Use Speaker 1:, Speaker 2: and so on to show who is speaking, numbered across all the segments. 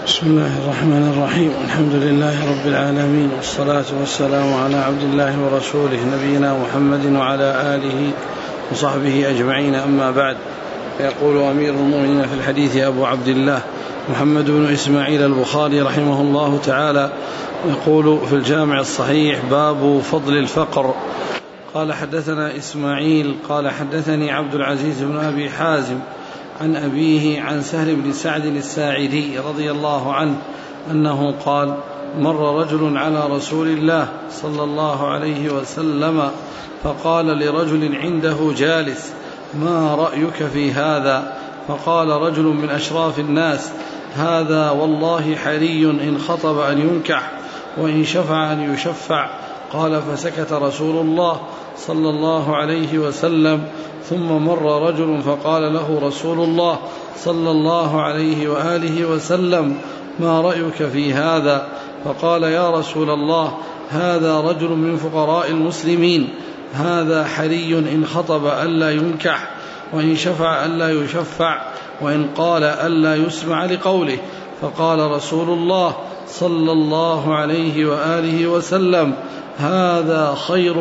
Speaker 1: بسم الله الرحمن الرحيم. الحمد لله رب العالمين، والصلاة والسلام على عبد الله ورسوله نبينا محمد وعلى آله وصحبه أجمعين، أما بعد. يقول أمير المؤمنين في الحديث أبو عبد الله محمد بن إسماعيل البخاري رحمه الله تعالى، يقول في الجامع الصحيح: باب فضل الفقر. قال حدثنا إسماعيل قال حدثني عبد العزيز بن أبي حازم عن أبيه عن سهل بن سعد الساعدي رضي الله عنه أنه قال: مر رجل على رسول الله صلى الله عليه وسلم فقال لرجل عنده جالس: ما رأيك في هذا؟ فقال رجل من أشراف الناس: هذا والله حري إن خطب أن ينكح، وإن شفع أن يشفع. قال: فسكت رسول الله صلى الله عليه وسلم. ثم مر رجل فقال له رسول الله صلى الله عليه وآله وسلم: ما رأيك في هذا؟ فقال: يا رسول الله، هذا رجل من فقراء المسلمين، هذا حري إن خطب ألا ينكح، وإن شفع ألا يشفع، وإن قال ألا يسمع لقوله. فقال رسول الله صلى الله عليه وآله وسلم: هذا خير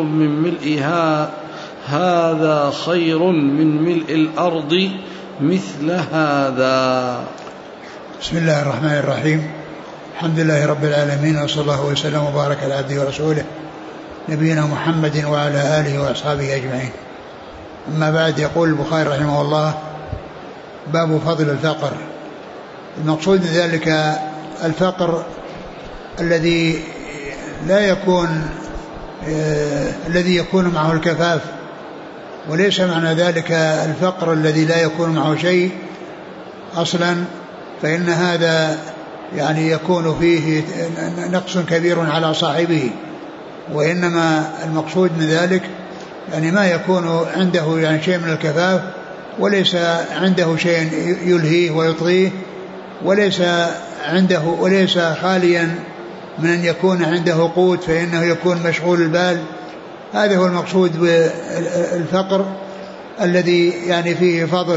Speaker 1: من ملء الأرض مثل هذا.
Speaker 2: بسم الله الرحمن الرحيم. الحمد لله رب العالمين، وصلى الله وسلم وبارك على عبده ورسوله نبينا محمد وعلى آله وأصحابه أجمعين، أما بعد. يقول البخاري رحمه الله: باب فضل الفقر. المقصود من ذلك الفقر الذي يكون معه الكفاف، وليس معنى ذلك الفقر الذي لا يكون معه شيء أصلا، فإن هذا يعني يكون فيه نقص كبير على صاحبه. وإنما المقصود من ذلك يعني ما يكون عنده يعني شيء من الكفاف، وليس عنده شيء يلهيه ويطغيه، وليس خاليا من أن يكون عنده قوت فإنه يكون مشغول البال. هذا هو المقصود بالفقر الذي يعني فيه فضل،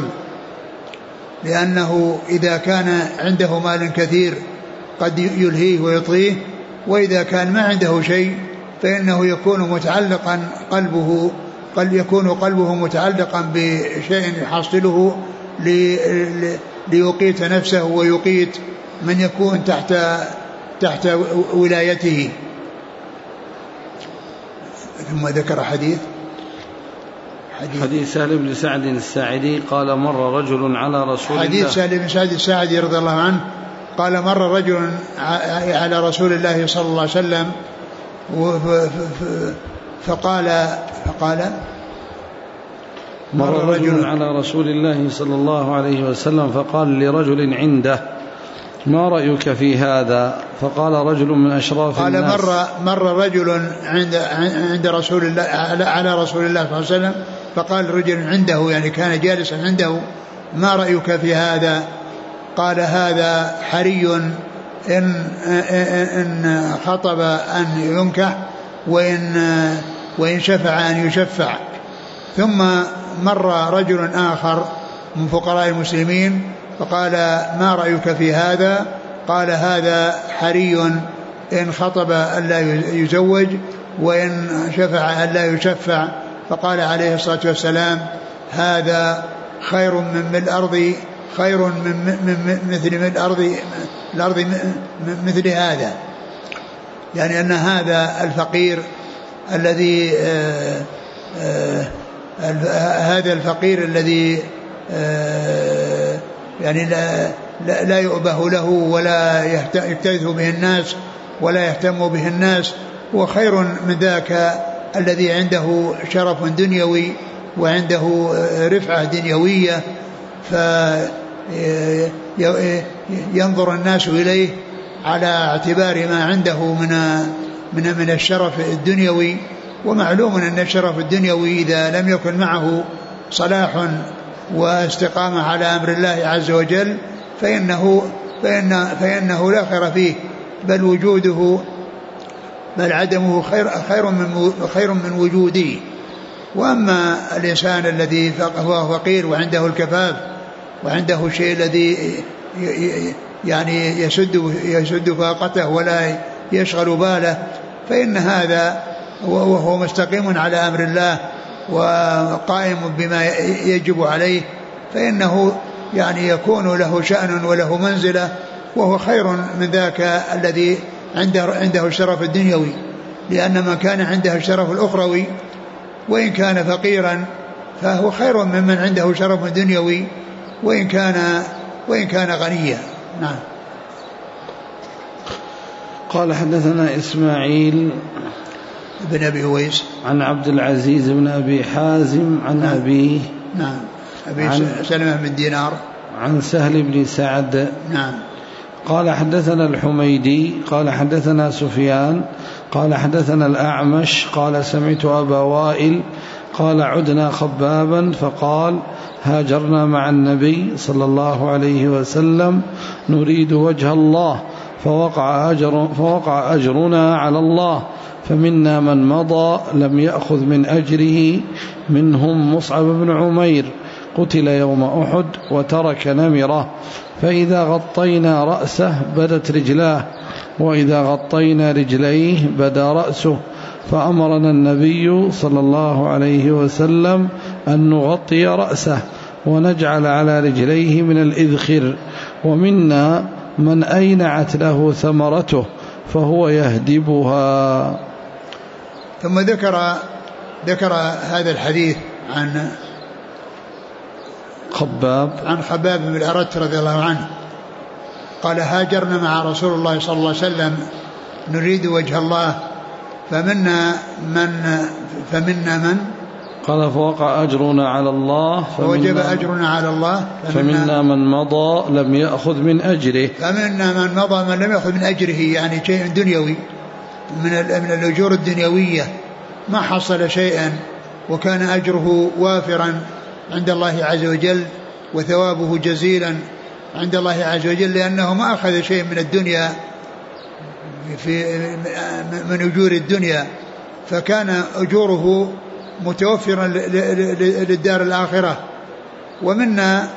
Speaker 2: لأنه إذا كان عنده مال كثير قد يلهيه ويطغيه، وإذا كان ما عنده شيء فإنه يكون قلبه متعلقا بشيء يحصله ليقيت نفسه ويقيت من يكون تحت ولايته. ثم ذكر حديث
Speaker 1: سهل بن سعد الساعدي قال: مر رجل على رسول الله.
Speaker 2: حديث سهل بن سعد الساعدي رضي الله عنه قال: مر رجل على رسول الله صلى الله عليه وسلم فقال
Speaker 1: مر رجل على رسول الله صلى الله عليه وسلم فقال لرجل عنده: ما رأيك في هذا؟ فقال رجل من أشراف الناس.
Speaker 2: قال: مر رجل عند رسول الله على رسول الله صلى الله عليه وسلم فقال رجل عنده، يعني كان جالسا عنده: ما رأيك في هذا؟ قال: هذا حري إن خطب أن ينكح، وإن شفع أن يشفع. ثم مر رجل آخر من فقراء المسلمين فقال: ما رأيك في هذا؟ قال: هذا حري إن خطب ألا يزوج، وإن شفع ألا يشفع. فقال عليه الصلاة والسلام: هذا خير من الأرض، خير من الأرض مثل هذا. يعني أن هذا الفقير الذي يعني لا يؤبه له ولا يكتئث به الناس ولا يهتم به الناس، هو خير من ذاك الذي عنده شرف دنيوي وعنده رفعة دنيوية، فينظر الناس إليه على اعتبار ما عنده من الشرف الدنيوي. ومعلوم أن الشرف الدنيوي إذا لم يكن معه صلاح واستقامة على أمر الله عز وجل فإنه لا خير فيه، بل عدمه خير من وجوده. وأما الإنسان الذي هو فقير وعنده الكفاف وعنده شيء الذي يعني يسد فاقته ولا يشغل باله، فإن هذا وهو مستقيم على أمر الله وقائم بما يجب عليه، فإنه يعني يكون له شأن وله منزلة، وهو خير من ذاك الذي عنده الشرف الدنيوي، لأن من كان عنده الشرف الأخروي وإن كان فقيرا فهو خير ممن عنده شرف دنيوي وإن كان غنيا. نعم.
Speaker 1: قال حدثنا إسماعيل
Speaker 2: بن أبي هويس
Speaker 1: عن عبد العزيز بن أبي حازم عن
Speaker 2: نعم.
Speaker 1: أبيه
Speaker 2: نعم أبي سلمة بن دينار
Speaker 1: عن سهل بن سعد.
Speaker 2: نعم.
Speaker 1: قال حدثنا الحميدي قال حدثنا سفيان قال حدثنا الأعمش قال سمعت أبا وائل قال عدنا خبابا فقال هاجرنا مع النبي صلى الله عليه وسلم نريد وجه الله فوقع أجرنا على الله فمنا من مضى لم يأخذ من أجره منهم مصعب بن عمير قتل يوم أحد وترك نمرة فإذا غطينا رأسه بدت رجلاه وإذا غطينا رجليه بدا رأسه فأمرنا النبي صلى الله عليه وسلم أن نغطي رأسه ونجعل على رجليه من الإذخر ومنا من أينعت له ثمرته فهو يهدبها.
Speaker 2: ثم ذكر هذا الحديث عن خباب بن الأرت رضي الله عنه قال هاجرنا مع رسول الله صلى الله عليه وسلم نريد وجه الله فمنا من
Speaker 1: قال فوقع أجرنا على الله
Speaker 2: فوجب أجرنا على الله
Speaker 1: فمنا من مضى لم يأخذ من أجره
Speaker 2: فمنا من مضى من لم يأخذ من أجره يعني شيء دنيوي من الأجور الدنيوية ما حصل شيئا وكان أجره وافرا عند الله عز وجل وثوابه جزيلا عند الله عز وجل لأنه ما أخذ شيء من الدنيا من أجور الدنيا فكان أجوره متوفرا للدار الآخرة. ومنا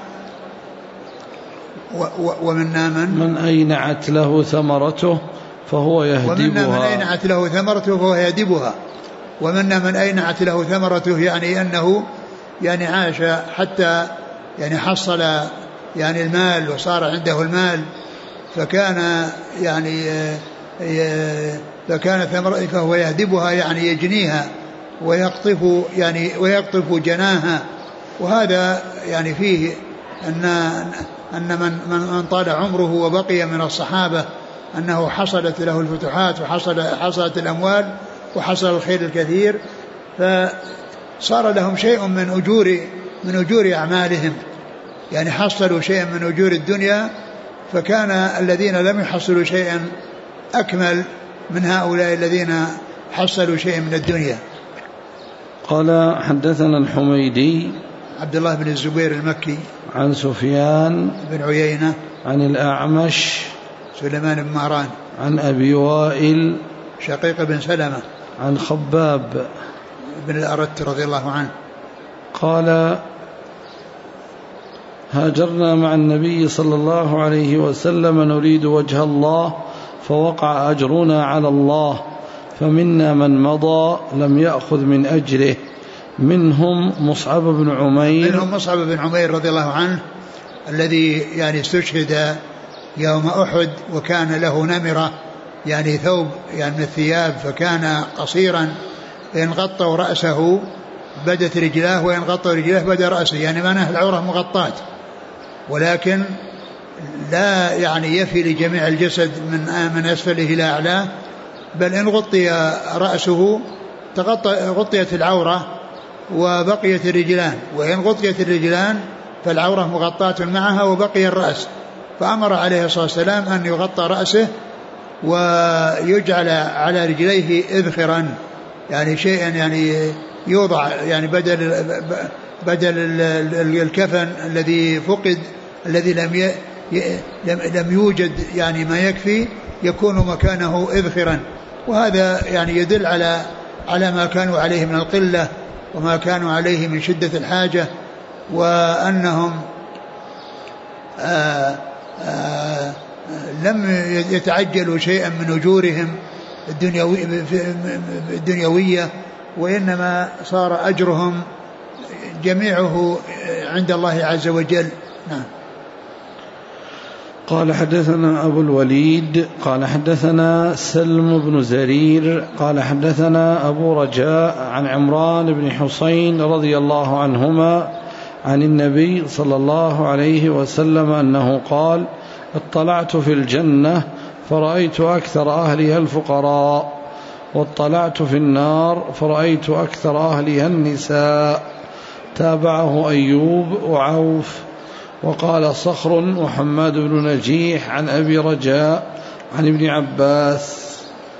Speaker 2: من
Speaker 1: أينعت له ثمرته فهو يهدبها
Speaker 2: ومنا من أينعت له ثمرته يعني أنه يعني عاش حتى يعني حصل يعني المال وصار عنده المال فكان ثمرته فهو يهدبها يعني يجنيها ويقطف جناها. وهذا يعني فيه أن من طال عمره وبقي من الصحابة أنه حصلت له الفتوحات وحصلت الأموال وحصل الخير الكثير فصار لهم شيء من أجور أعمالهم يعني حصلوا شيئا من أجور الدنيا فكان الذين لم يحصلوا شيئا أكمل من هؤلاء الذين حصلوا شيئا من الدنيا.
Speaker 1: قال حدثنا الحميدي
Speaker 2: عبد الله بن الزبير المكي
Speaker 1: عن سفيان
Speaker 2: بن عيينة
Speaker 1: عن الأعمش
Speaker 2: سليمان بن مهران
Speaker 1: عن أبي وائل
Speaker 2: شقيق بن سلمة
Speaker 1: عن خباب
Speaker 2: بن الأرت رضي الله عنه
Speaker 1: قال هاجرنا مع النبي صلى الله عليه وسلم نريد وجه الله فوقع أجرنا على الله فمنا من مضى لم يأخذ من أجره منهم مصعب بن عمير
Speaker 2: رضي الله عنه الذي يعني استشهد يوم أحد وكان له نمرة يعني ثوب يعني من الثياب فكان قصيرا إن غطوا رأسه بدت رجلاه وإن غطوا رجلاه بدا رأسه يعني معناه العورة مغطاة ولكن لا يعني يفي لجميع الجسد من أسفله إلى أعلاه بل إن غطي رأسه غطيت العورة وبقيت الرجلان وإن غطيت الرجلان فالعورة مغطاة معها وبقي الرأس فأمر عليه الصلاة والسلام أن يغطى رأسه ويجعل على رجليه إذخرا يعني شيئا يعني يوضع يعني بدل الكفن الذي فقد الذي لم يوجد يعني ما يكفي يكون مكانه إذخرا. وهذا يعني يدل على ما كانوا عليه من القلة وما كانوا عليه من شدة الحاجة وأنهم لم يتعجلوا شيئا من أجورهم الدنيوية، وإنما صار أجرهم جميعه عند الله عز وجل. نعم.
Speaker 1: قال حدثنا أبو الوليد قال حدثنا سلم بن زرير قال حدثنا أبو رجاء عن عمران بن حسين رضي الله عنهما عن النبي صلى الله عليه وسلم أنه قال: اطلعت في الجنة فرأيت أكثر أهلها الفقراء، واطلعت في النار فرأيت أكثر أهلها النساء. تابعه أيوب وعوف. وقال صخر وحماد بن نجيح عن أبي رجاء عن ابن عباس.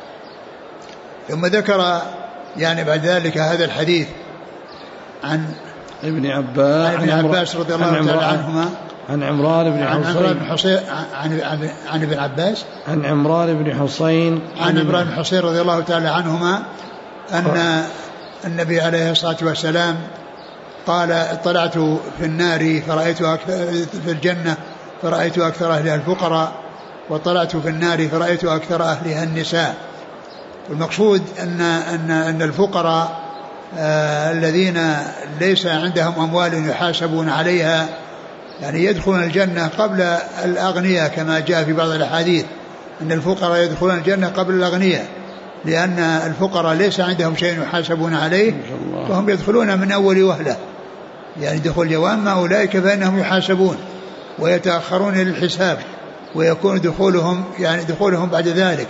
Speaker 2: ثم ذكر يعني بعد ذلك هذا الحديث عن
Speaker 1: ابن عباس
Speaker 2: رضي الله تعالى عنهما
Speaker 1: عن عمران بن حسين
Speaker 2: عن ابن عباس
Speaker 1: عن عمران بن حسين
Speaker 2: رضي الله تعالى عنهما أن النبي عليه الصلاة والسلام قال: اطلعت في النار فرأيت في الجنة فرأيت أكثر أهلها الفقراء، واطلعت في النار فرأيت أكثر أهلها النساء. والمقصود أن الفقراء الذين ليس عندهم أموال يحاسبون عليها يعني يدخلون الجنة قبل الأغنياء، كما جاء في بعض الأحاديث أن الفقراء يدخلون الجنة قبل الأغنياء، لأن الفقراء ليس عندهم شيء يحاسبون عليه وهم يدخلون من أول وهلة، يعني دخول جوام. أولئك فإنهم يحاسبون ويتأخرون للحساب ويكون دخولهم بعد ذلك.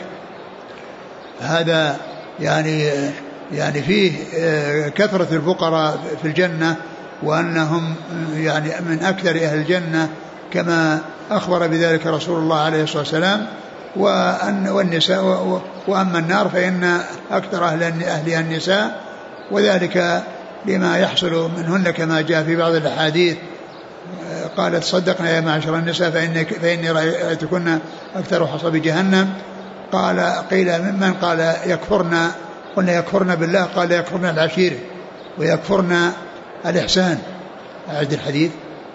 Speaker 2: هذا يعني فيه كثرة الفقراء في الجنة، وأنهم يعني من أكثر أهل الجنة كما أخبر بذلك رسول الله عليه الصلاة والسلام. والنساء وأما النار فإن أكثر أهلها النساء، وذلك لما يحصل منهن كما جاء في بعض الأحاديث. قالت: صدقنا يا معشر النساء فإني رأيتكن أكثر حصب جهنم. قيل ممن؟ قال: يكفرن. قلنا: يكفرن بالله. قال: يكفرن العشيرة ويكفرن الإحسان. أعد الحديث.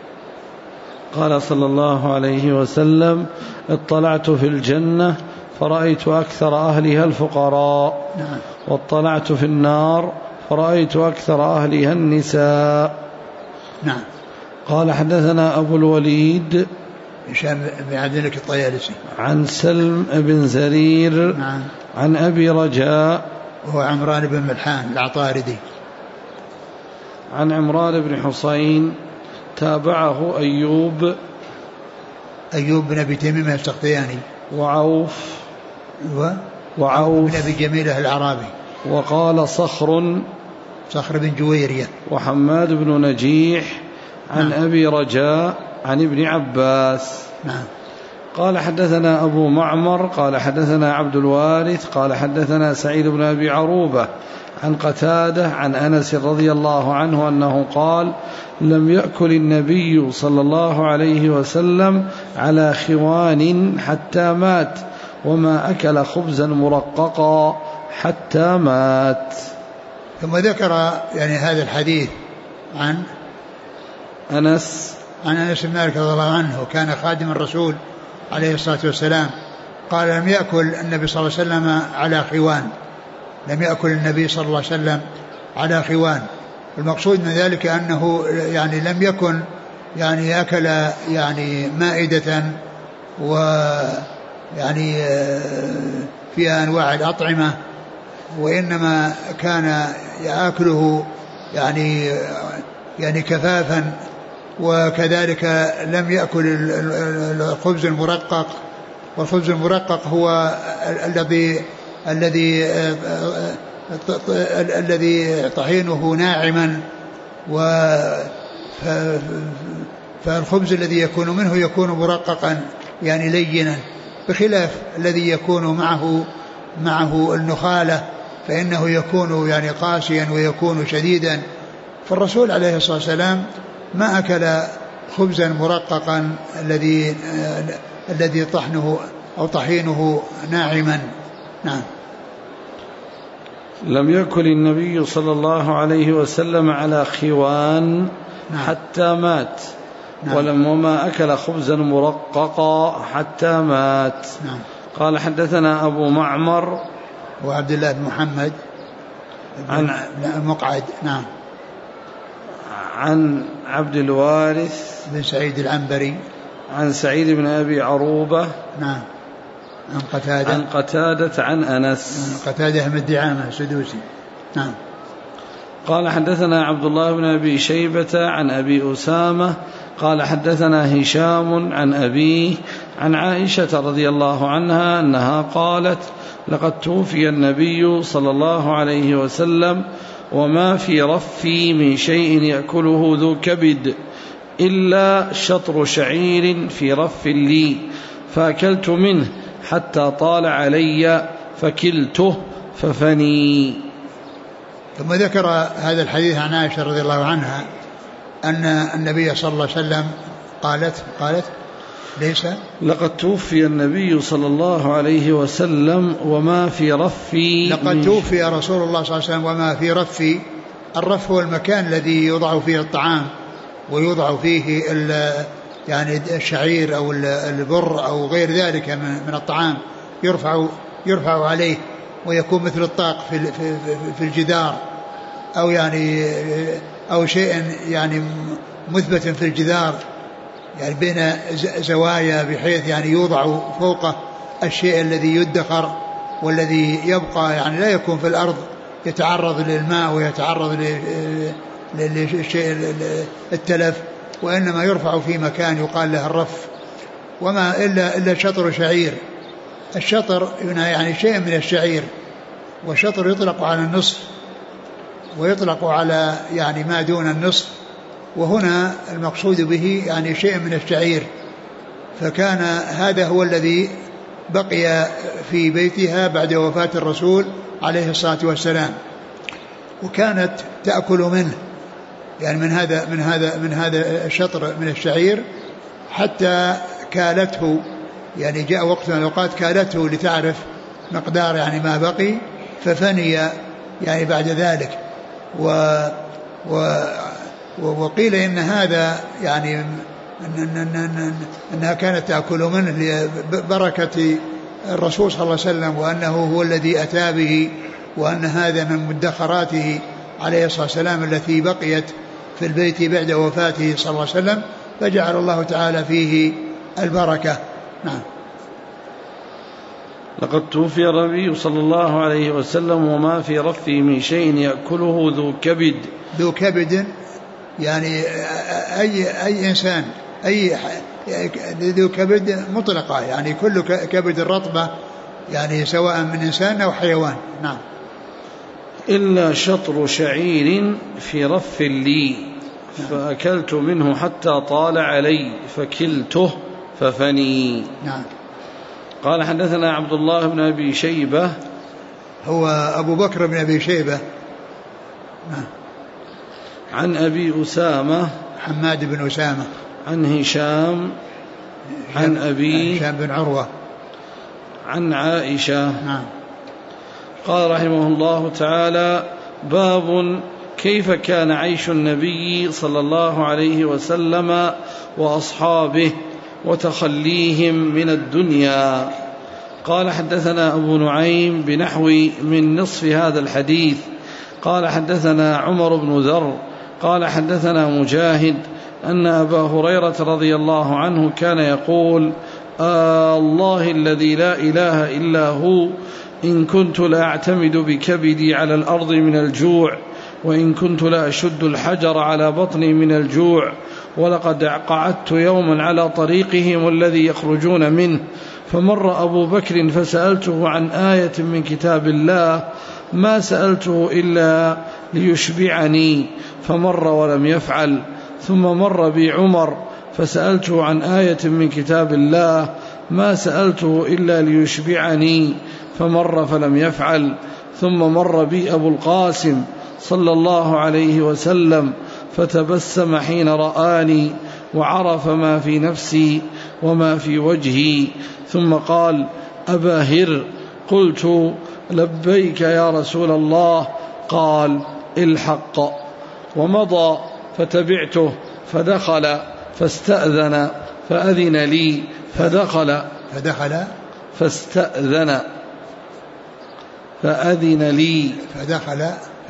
Speaker 1: قال صلى الله عليه وسلم: اطلعت في الجنة فرأيت أكثر أهلها الفقراء.
Speaker 2: نعم.
Speaker 1: واطلعت في النار فرأيت أكثر أهلها النساء.
Speaker 2: نعم.
Speaker 1: قال حدثنا أبو الوليد
Speaker 2: هشام بن عبد الملك الطيالسي
Speaker 1: عن سلم بن زرير.
Speaker 2: نعم.
Speaker 1: عن أبي رجاء
Speaker 2: وهو عمران بن ملحان العطاردي.
Speaker 1: عن عمران بن حسين. تابعه أيوب
Speaker 2: بن أبي تميم السختياني.
Speaker 1: وعوف
Speaker 2: بن أبي جميلة الأعرابي.
Speaker 1: وقال صخر
Speaker 2: بن جويرية.
Speaker 1: وحماد بن نجيح عن أبي رجاء عن ابن عباس.
Speaker 2: نعم.
Speaker 1: قال حدثنا أبو معمر قال حدثنا عبد الوارث قال حدثنا سعيد بن أبي عروبة عن قتادة عن أنس رضي الله عنه أنه قال: لم يأكل النبي صلى الله عليه وسلم على خوان حتى مات، وما أكل خبزا مرققا حتى مات.
Speaker 2: ثم ذكر يعني هذا الحديث عن
Speaker 1: أنس
Speaker 2: بن مالك رضي الله عنه، كان خادم الرسول عليه الصلاة والسلام. قال: لم يأكل النبي صلى الله عليه وسلم على خوان. لم يأكل النبي صلى الله عليه وسلم على خوان. المقصود من ذلك أنه يعني لم يكن يعني أكل يعني مائدة ويعني فيها أنواع الأطعمة، وإنما كان يأكله يعني كفافا. وكذلك لم يأكل الخبز المرقق، والخبز المرقق هو الذي طحينه ناعما، فالخبز الذي يكون منه يكون مرققا يعني لينا، بخلاف الذي يكون معه النخالة فإنه يكون يعني قاسيا ويكون شديدا. فالرسول عليه الصلاة والسلام ما أكل خبزا مرققا الذي طحنه أو طحينه ناعما. نعم.
Speaker 1: لم يأكل النبي صلى الله عليه وسلم على خوان حتى مات، نعم. وما أكل خبزا مرققا حتى مات.
Speaker 2: نعم.
Speaker 1: قال حدثنا أبو معمر
Speaker 2: وعبد الله بن محمد عن المقعد. نعم.
Speaker 1: عن عبد الوارث
Speaker 2: بن سعيد العنبري
Speaker 1: عن سعيد بن أبي عروبة.
Speaker 2: نعم. عن
Speaker 1: قتادة عن أنس.
Speaker 2: قتادة بن دعامة السدوسي. نعم.
Speaker 1: قال حدثنا عبد الله بن أبي شيبة عن أبي أسامة قال حدثنا هشام عن أبيه عن عائشة رضي الله عنها أنها قالت لقد توفي النبي صلى الله عليه وسلم وما في رفي من شيء يأكله ذو كبد إلا شطر شعير في رف لي فأكلت منه حتى طال علي فكلته ففني.
Speaker 2: ثم ذكر هذا الحديث عن عائشة رضي الله عنها أن النبي صلى الله عليه وسلم قالت ليس
Speaker 1: لقد توفي النبي صلى الله عليه وسلم وما في رفي
Speaker 2: لقد توفي رسول الله صلى الله عليه وسلم وما في رفي. الرف هو المكان الذي يوضع فيه الطعام ويوضع فيه يعني الشعير أو البر أو غير ذلك من الطعام يرفع عليه ويكون مثل الطاق في الجدار أو يعني أو شيء يعني مثبت في الجدار يعني بين زوايا بحيث يعني يوضع فوقه الشيء الذي يدخر والذي يبقى يعني لا يكون في الأرض يتعرض للماء ويتعرض للشيء التلف وإنما يرفع في مكان يقال له الرف. وما إلا شطر شعير. الشطر يعني شيء من الشعير والشطر يطلق على النصف ويطلق على يعني ما دون النصف وهنا المقصود به يعني شيء من الشعير. فكان هذا هو الذي بقي في بيتها بعد وفاة الرسول عليه الصلاة والسلام وكانت تأكل منه يعني من هذا الشطر من الشعير حتى كالته يعني جاء وقت من الأوقات كالته لتعرف مقدار يعني ما بقي ففني يعني بعد ذلك. وقيل إن هذا يعني أنها كانت تأكل منه لبركة الرسول صلى الله عليه وسلم وأنه هو الذي أتى به وأن هذا من مدخراته عليه الصلاة والسلام التي بقيت في البيت بعد وفاته صلى الله عليه وسلم فجعل الله تعالى فيه البركة. نعم.
Speaker 1: لقد توفي النبي صلى الله عليه وسلم وما في رفه من شيء يأكله ذو كبد يعني أي إنسان ذو كبد مطلقة يعني كل كبد الرطبة يعني سواء من إنسان أو حيوان. نعم. إلا شطر شعير في رف لي فأكلت منه حتى طال علي فكلته ففني.
Speaker 2: نعم.
Speaker 1: قال حدثنا عبد الله بن أبي شيبة
Speaker 2: هو أبو بكر بن أبي شيبة. نعم.
Speaker 1: عن أبي أسامة
Speaker 2: حماد بن أسامة
Speaker 1: عن هشام عن أبي
Speaker 2: هشام بن عروة
Speaker 1: عن عائشة.
Speaker 2: نعم.
Speaker 1: قال رحمه الله تعالى باب كيف كان عيش النبي صلى الله عليه وسلم وأصحابه وتخليهم من الدنيا. قال حدثنا أبو نعيم بنحو من نصف هذا الحديث. قال حدثنا عمر بن ذر قال حدثنا مجاهد أن أبا هريرة رضي الله عنه كان يقول الله الذي لا إله إلا هو إن كنت لأعتمد بكبدي على الأرض من الجوع وإن كنت لأشد الحجر على بطني من الجوع ولقد قعدت يوما على طريقهم الذي يخرجون منه فمر أبو بكر فسألته عن آية من كتاب الله ما سألته إلا ليشبعني فمر ولم يفعل ثم مر بي عمر فسألته عن آية من كتاب الله ما سألته إلا ليشبعني فمر فلم يفعل ثم مر بي أبو القاسم صلى الله عليه وسلم فتبسم حين رآني وعرف ما في نفسي وما في وجهي ثم قال أبا هر قلت لبيك يا رسول الله قال الحق ومضى فتبعته فدخل فاستأذن فأذن لي فدخل فاستأذن فأذن لي
Speaker 2: فدخل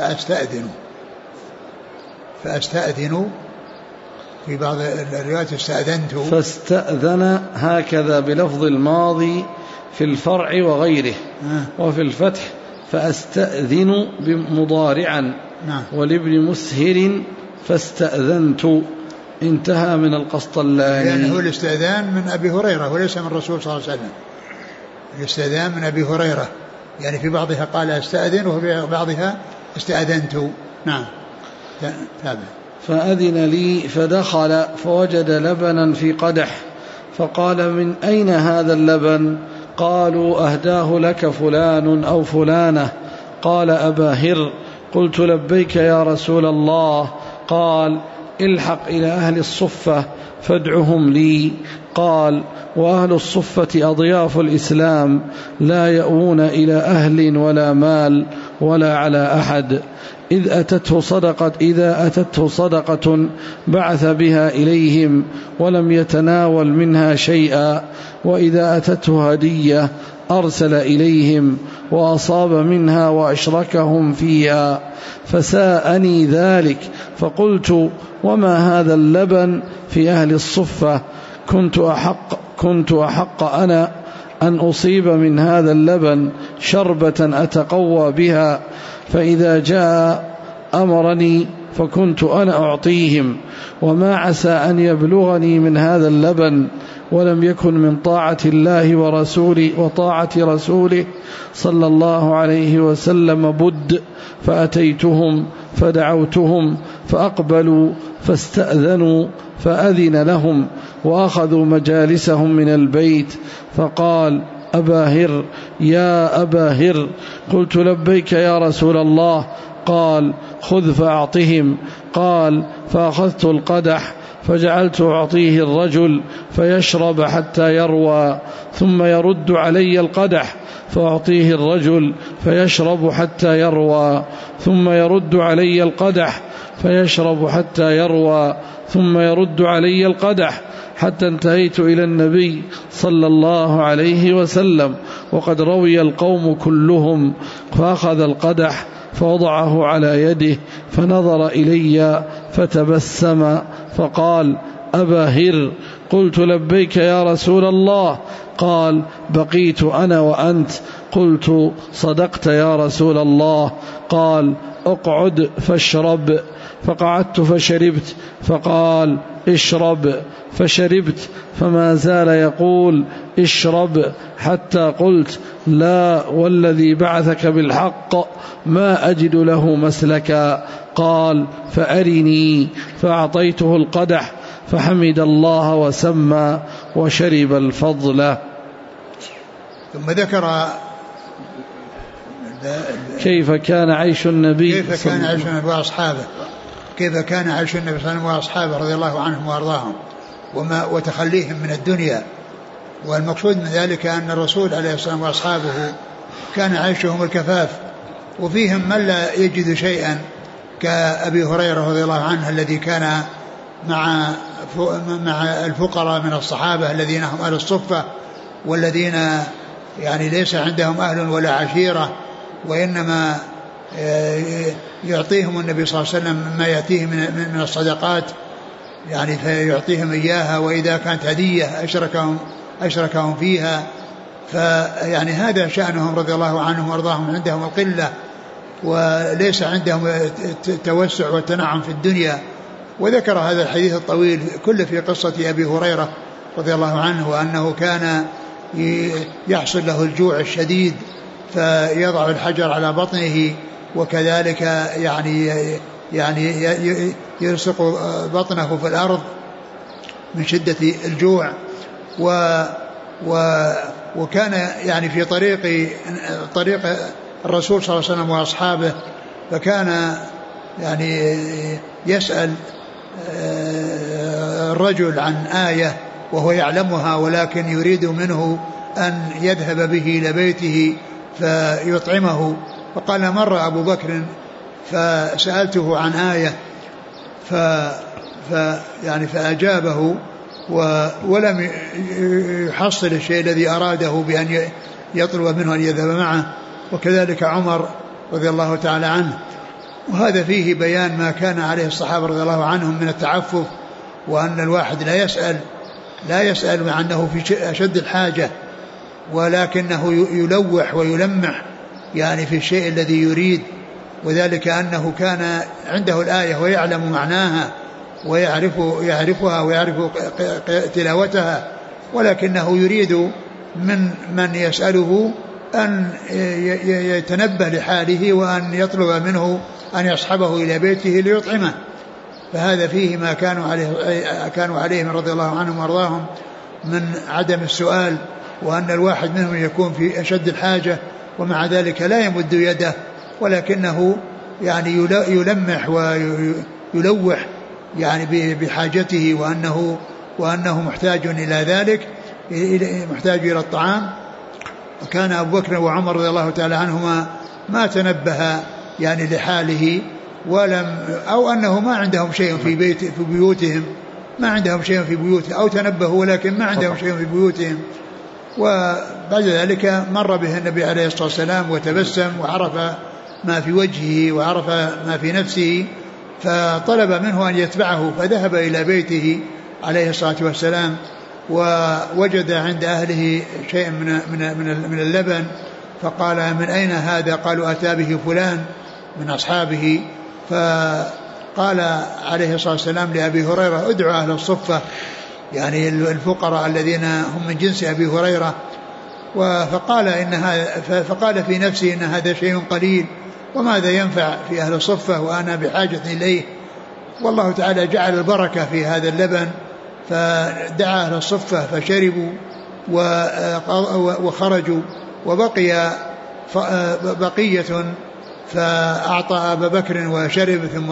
Speaker 2: فأستأذن في بعض الروايات استأذنت.
Speaker 1: فاستأذن هكذا بلفظ الماضي في الفرع وغيره. وفي الفتح فأستأذن بمضارعا. ولابن مسهر فاستأذنت. انتهى من القسطلاني.
Speaker 2: يعني هو الاستئذان من أبي هريرة وليس من الرسول صلى الله عليه وسلم. الاستئذان من أبي هريرة، يعني في بعضها قال استأذن وفي بعضها استأذنت. نعم. تابع.
Speaker 1: فأذن لي فدخل فوجد لبنا في قدح فقال من أين هذا اللبن؟ قالوا أهداه لك فلان أو فلانة. قال أبا هر. قلت لبيك يا رسول الله. قال الحق إلى أهل الصفة فادعهم لي. قال وأهل الصفة أضياف الإسلام لا يأوون إلى أهل ولا مال ولا على أحد. إذا أتته صدقة بعث بها إليهم ولم يتناول منها شيئا، وإذا أتته هدية أرسل إليهم وأصاب منها وأشركهم فيها. فساءني ذلك فقلت وما هذا اللبن في أهل الصفة؟ كنت أحق أنا أن أصيب من هذا اللبن شربة أتقوى بها، فإذا جاء أمرني فكنت أنا أعطيهم، وما عسى أن يبلغني من هذا اللبن ولم يكن من طاعة الله ورسوله وطاعة رسوله صلى الله عليه وسلم بد. فأتيتهم فدعوتهم فأقبلوا فاستأذنوا فأذن لهم وأخذوا مجالسهم من البيت. فقال أبا هر يا أبا هر. قلت لبيك يا رسول الله. قال خذ فأعطهم. قال فأخذت القدح فجعلت أعطيه الرجل فيشرب حتى يروى، ثم يرد علي القدح فأعطيه الرجل فيشرب حتى يروى، ثم يرد علي القدح فيشرب حتى يروى، ثم يرد علي القدح حتى انتهيت إلى النبي صلى الله عليه وسلم وقد روي القوم كلهم. فأخذ القدح فوضعه على يده فنظر إلي فتبسم فقال أبا هر. قلت لبيك يا رسول الله. قال بقيت أنا وأنت. قلت صدقت يا رسول الله. قال اقعد فاشرب. فقعدت فشربت. فقال اشرب. فشربت فما زال يقول اشرب حتى قلت لا والذي بعثك بالحق ما أجد له مسلكا. قال فأرني. فأعطيته القدح فحمد الله وسمى وشرب الفضل.
Speaker 2: ثم ذكر
Speaker 1: كيف كان عيش النبي
Speaker 2: وأصحابه، كيف كان عيش النبي صلى الله عليه وسلم وأصحابه رضي الله عنهم وأرضاهم وتخليهم من الدنيا. والمقصود من ذلك أن الرسول عليه الصلاة والسلام وأصحابه كان عيشهم الكفاف، وفيهم من لا يجد شيئا كأبي هريرة رضي الله عنه الذي كان مع الفقراء من الصحابة الذين هم أهل الصفة، والذين يعني ليس عندهم أهل ولا عشيرة، وإنما يعطيهم النبي صلى الله عليه وسلم ما يأتيه من الصدقات، يعني فيعطيهم إياها، وإذا كانت هدية أشركهم فيها. فيعني هذا شأنهم رضي الله عنهم وارضاهم، عندهم القلة وليس عندهم التوسع والتنعم في الدنيا. وذكر هذا الحديث الطويل كله في قصة أبي هريرة رضي الله عنه، وأنه كان يحصل له الجوع الشديد فيضع الحجر على بطنه، وكذلك يعني يلصق بطنه في الأرض من شدة الجوع. وكان يعني في طريق الرسول صلى الله عليه وسلم وأصحابه، فكان يعني يسأل الرجل عن آية وهو يعلمها، ولكن يريد منه أن يذهب به إلى بيته فيطعمه. فقال مر أبو بكر فسألته عن آية يعني فأجابه ولم يحصل الشيء الذي أراده بأن يطلب منه أن يذهب معه، وكذلك عمر رضي الله تعالى عنه. وهذا فيه بيان ما كان عليه الصحابة رضي الله عنهم من التعفف، وأن الواحد لا يسأل مع أنه في أشد الحاجة، ولكنه يلوح ويلمح يعني في الشيء الذي يريد، وذلك أنه كان عنده الآية ويعلم معناها ويعرفها ويعرف تلاوتها، ولكنه يريد من يسأله أن يتنبه لحاله وأن يطلب منه أن يصحبه إلى بيته ليطعمه. فهذا فيه ما كانوا عليه رضي الله عنهم وارضاهم من عدم السؤال، وأن الواحد منهم يكون في أشد الحاجة ومع ذلك لا يمد يده، ولكنه يعني يلمح ويلوح يعني بحاجته وأنه محتاج إلى ذلك، محتاج إلى الطعام. وكان أبو بكر وعمر رضي الله تعالى عنهما ما تنبه يعني لحاله، أو أنه ما عندهم شيء في بيوتهم، ما عندهم شيء في بيوتهم، أو تنبهوا ولكن ما عندهم شيء في بيوتهم. وبعد ذلك مر به النبي عليه الصلاة والسلام وتبسم وعرف ما في وجهه وعرف ما في نفسه، فطلب منه أن يتبعه، فذهب إلى بيته عليه الصلاة والسلام، ووجد عند أهله شيء من اللبن، فقال من أين هذا؟ قالوا أتى به فلان من أصحابه. فقال عليه الصلاة والسلام لأبي هريرة ادعو أهل الصفة، يعني الفقراء الذين هم من جنس أبي هريرة. فقال في نفسه إن هذا شيء قليل، وماذا ينفع في أهل الصفة وأنا بحاجة إليه. والله تعالى جعل البركة في هذا اللبن، فدعا أهل الصفة فشربوا وخرجوا، وبقي بقية فأعطى أبا بكر وشرب، ثم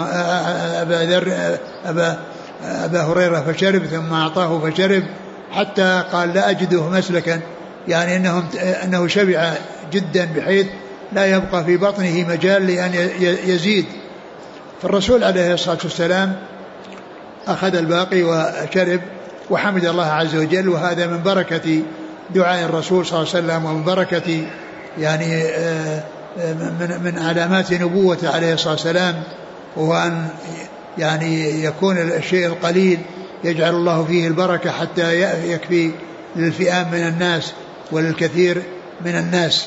Speaker 2: أبا هريرة فشرب، ثم أعطاه فشرب، حتى قال لا أجده مسلكا، يعني أنه شبع جدا بحيث لا يبقى في بطنه مجال لأن يزيد. فالرسول عليه الصلاة والسلام أخذ الباقي وشرب وحمد الله عز وجل. وهذا من بركة دعاء الرسول صلى الله عليه وسلم، ومن بركة يعني من علامات نبوته عليه الصلاة والسلام، وهو أن يعني يكون الشيء القليل يجعل الله فيه البركة حتى يكفي للفئام من الناس وللكثير من الناس.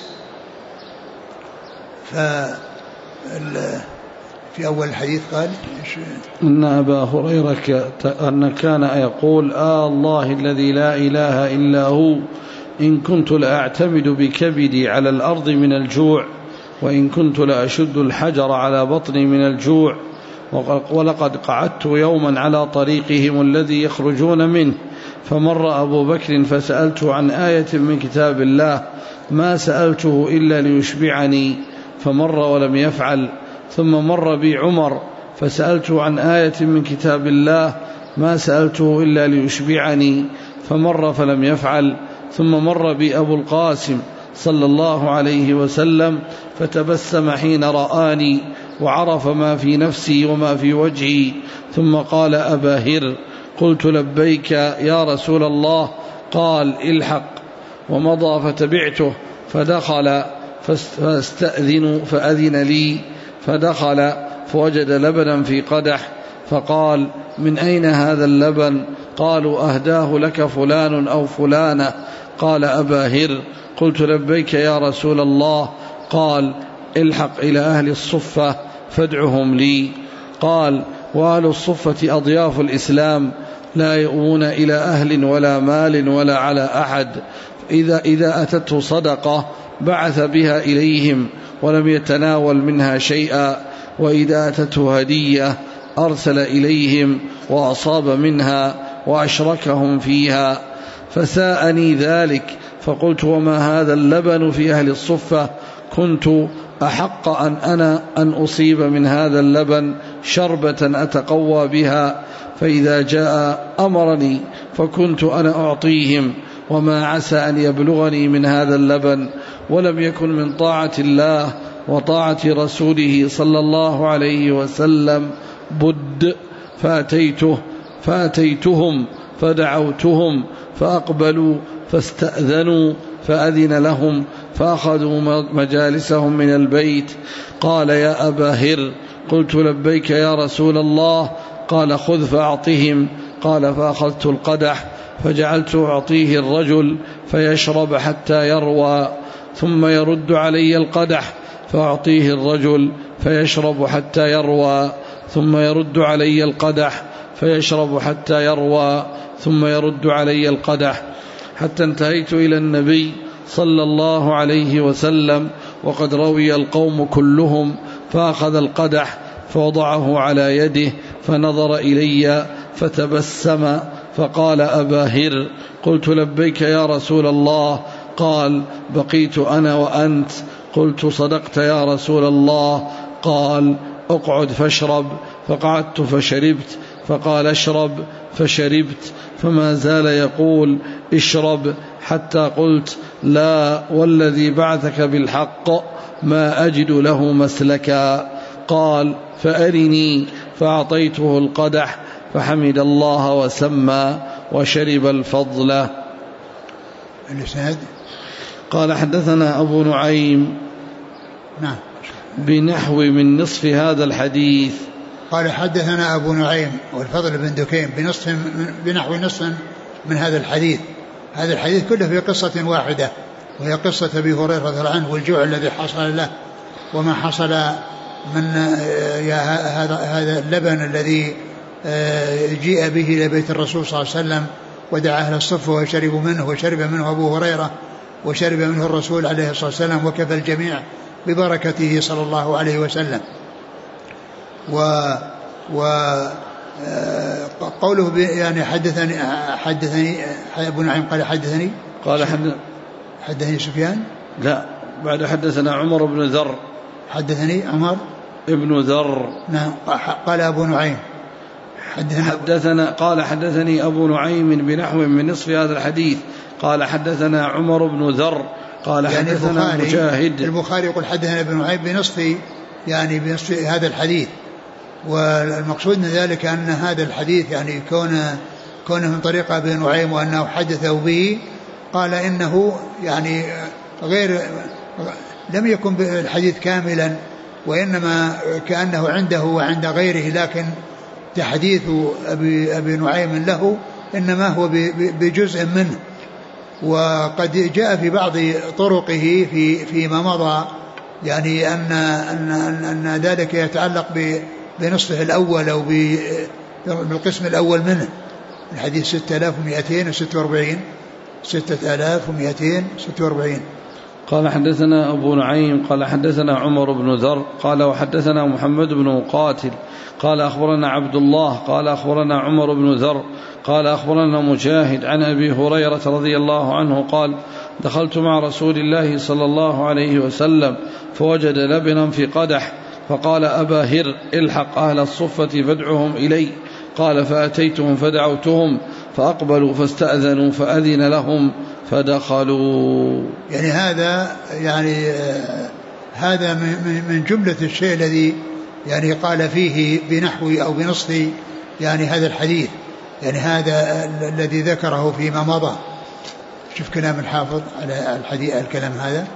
Speaker 2: في أول الحديث قال
Speaker 1: أن أبا هريرة كان يقول الله الذي لا إله إلا هو إن كنت لأعتمد بكبدي على الأرض من الجوع، وإن كنت لأشد الحجر على بطني من الجوع. ولقد قعدت يوما على طريقهم الذي يخرجون منه، فمر أبو بكر فسألته عن آية من كتاب الله ما سألته إلا ليشبعني، فمر ولم يفعل. ثم مر بي عمر فسألته عن آية من كتاب الله ما سألته إلا ليشبعني، فمر فلم يفعل. ثم مر بي أبو القاسم صلى الله عليه وسلم فتبسم حين رآني وعرف ما في نفسي وما في وجهي، ثم قال أبا هر. قلت لبيك يا رسول الله. قال الحق، ومضى فتبعته، فدخل فأذن لي، فدخل فوجد لبنا في قدح، فقال من أين هذا اللبن؟ قالوا أهداه لك فلان أو فلانة. قال أبا هر. قلت لبيك يا رسول الله. قال الحق إلى أهل الصفة فادعهم لي. قال وأهل الصفة أضياف الإسلام لا يؤون إلى أهل ولا مال ولا على أحد، إذا أتته صدقة بعث بها إليهم ولم يتناول منها شيئا، وإذا أتته هدية أرسل إليهم وأصاب منها وأشركهم فيها. فساءني ذلك، فقلت وما هذا اللبن في أهل الصفة؟ كنت أحق أن أصيب من هذا اللبن شربة أتقوى بها، فإذا جاء أمرني فكنت أنا أعطيهم، وما عسى أن يبلغني من هذا اللبن. ولم يكن من طاعة الله وطاعة رسوله صلى الله عليه وسلم بد، فأتيته فأتيتهم فدعوتهم فأقبلوا فاستأذنوا فأذن لهم فأخذوا مجالسهم من البيت. قال: يا أبا هر. قلت: لبيك يا رسول الله. قال: خذ فأعطهم. قال: فأخذت القدح فجعلت أعطيه الرجل فيشرب حتى يروى، ثم يرد علي القدح فأعطيه الرجل فيشرب حتى يروى، ثم يرد علي القدح فيشرب حتى يروى، ثم يرد علي القدح، حتى انتهيت إلى النبي صلى الله عليه وسلم وقد روي القوم كلهم، فأخذ القدح فوضعه على يده فنظر إلي فتبسم فقال: أبا هر. قلت: لبيك يا رسول الله. قال: بقيت أنا وأنت. قلت: صدقت يا رسول الله. قال: اقعد فاشرب. فقعدت فشربت. فقال: اشرب. فشربت، فما زال يقول: اشرب، حتى قلت: لا والذي بعثك بالحق ما أجد له مسلكا. قال: فأرني. فأعطيته القدح فحمد الله وسمى وشرب الفضل.
Speaker 2: الإسناد.
Speaker 1: قال: حدثنا أبو نعيم
Speaker 2: نعم
Speaker 1: بنحو من نصف هذا الحديث.
Speaker 2: قال: حدثنا أبو نعيم والفضل بن دكين بنحو نصف من هذا الحديث. هذا الحديث كله في قصة واحدة، وهي قصة أبي هريرة رضي الله عنه والجوع الذي حصل له، وما حصل من هذا اللبن الذي جيء به إلى بيت الرسول صلى الله عليه وسلم ودعا أهل الصفة وشربوا منه، وشرب منه أبو هريرة وشرب منه الرسول عليه الصلاة والسلام، وكفى الجميع ببركته صلى الله عليه وسلم. قوله يعني حدثني أبو نعيم قال حدثني سفيان.
Speaker 1: لا، بعد حدثنا عمر بن ذر.
Speaker 2: حدثني عمر
Speaker 1: ابن ذر.
Speaker 2: نعم. قال أبو نعيم
Speaker 1: حدثني أبو نعيم بنحو من نصف هذا الحديث. قال: حدثنا عمر بن ذر. قال: يعني حدثنا مجاهد.
Speaker 2: البخاري يقول: حدثنا ابن نعيم بنصف هذا الحديث. والمقصود من ذلك أن هذا الحديث يعني كونه من طريق ابي نعيم وأنه حدثه به، قال إنه يعني لم يكن الحديث كاملا، وإنما كأنه عنده وعند غيره، لكن تحديث أبي نعيم له إنما هو بجزء منه. وقد جاء في بعض طرقه فيما مضى يعني أن ذلك يتعلق بنصفه الأول أو بالقسم الأول منه. الحديث 6246.
Speaker 1: قال: حدثنا أبو نعيم قال: حدثنا عمر بن ذر قال: وحدثنا محمد بن مقاتل قال: أخبرنا عبد الله قال: أخبرنا عمر بن ذر قال: أخبرنا مجاهد عن أبي هريرة رضي الله عنه قال: دخلت مع رسول الله صلى الله عليه وسلم فوجد لبنا في قدح، فقال: أبا هر، الحق أهل الصفة فادعهم إلي. قال: فأتيتهم فدعوتهم فأقبلوا فاستأذنوا فأذن لهم فدخلوا.
Speaker 2: يعني هذا من جملة الشيء الذي يعني قال فيه بنحو أو بنصف يعني هذا الحديث، يعني هذا الذي ذكره فيما مضى. شوف كلام الحافظ على الحديث الكلام هذا.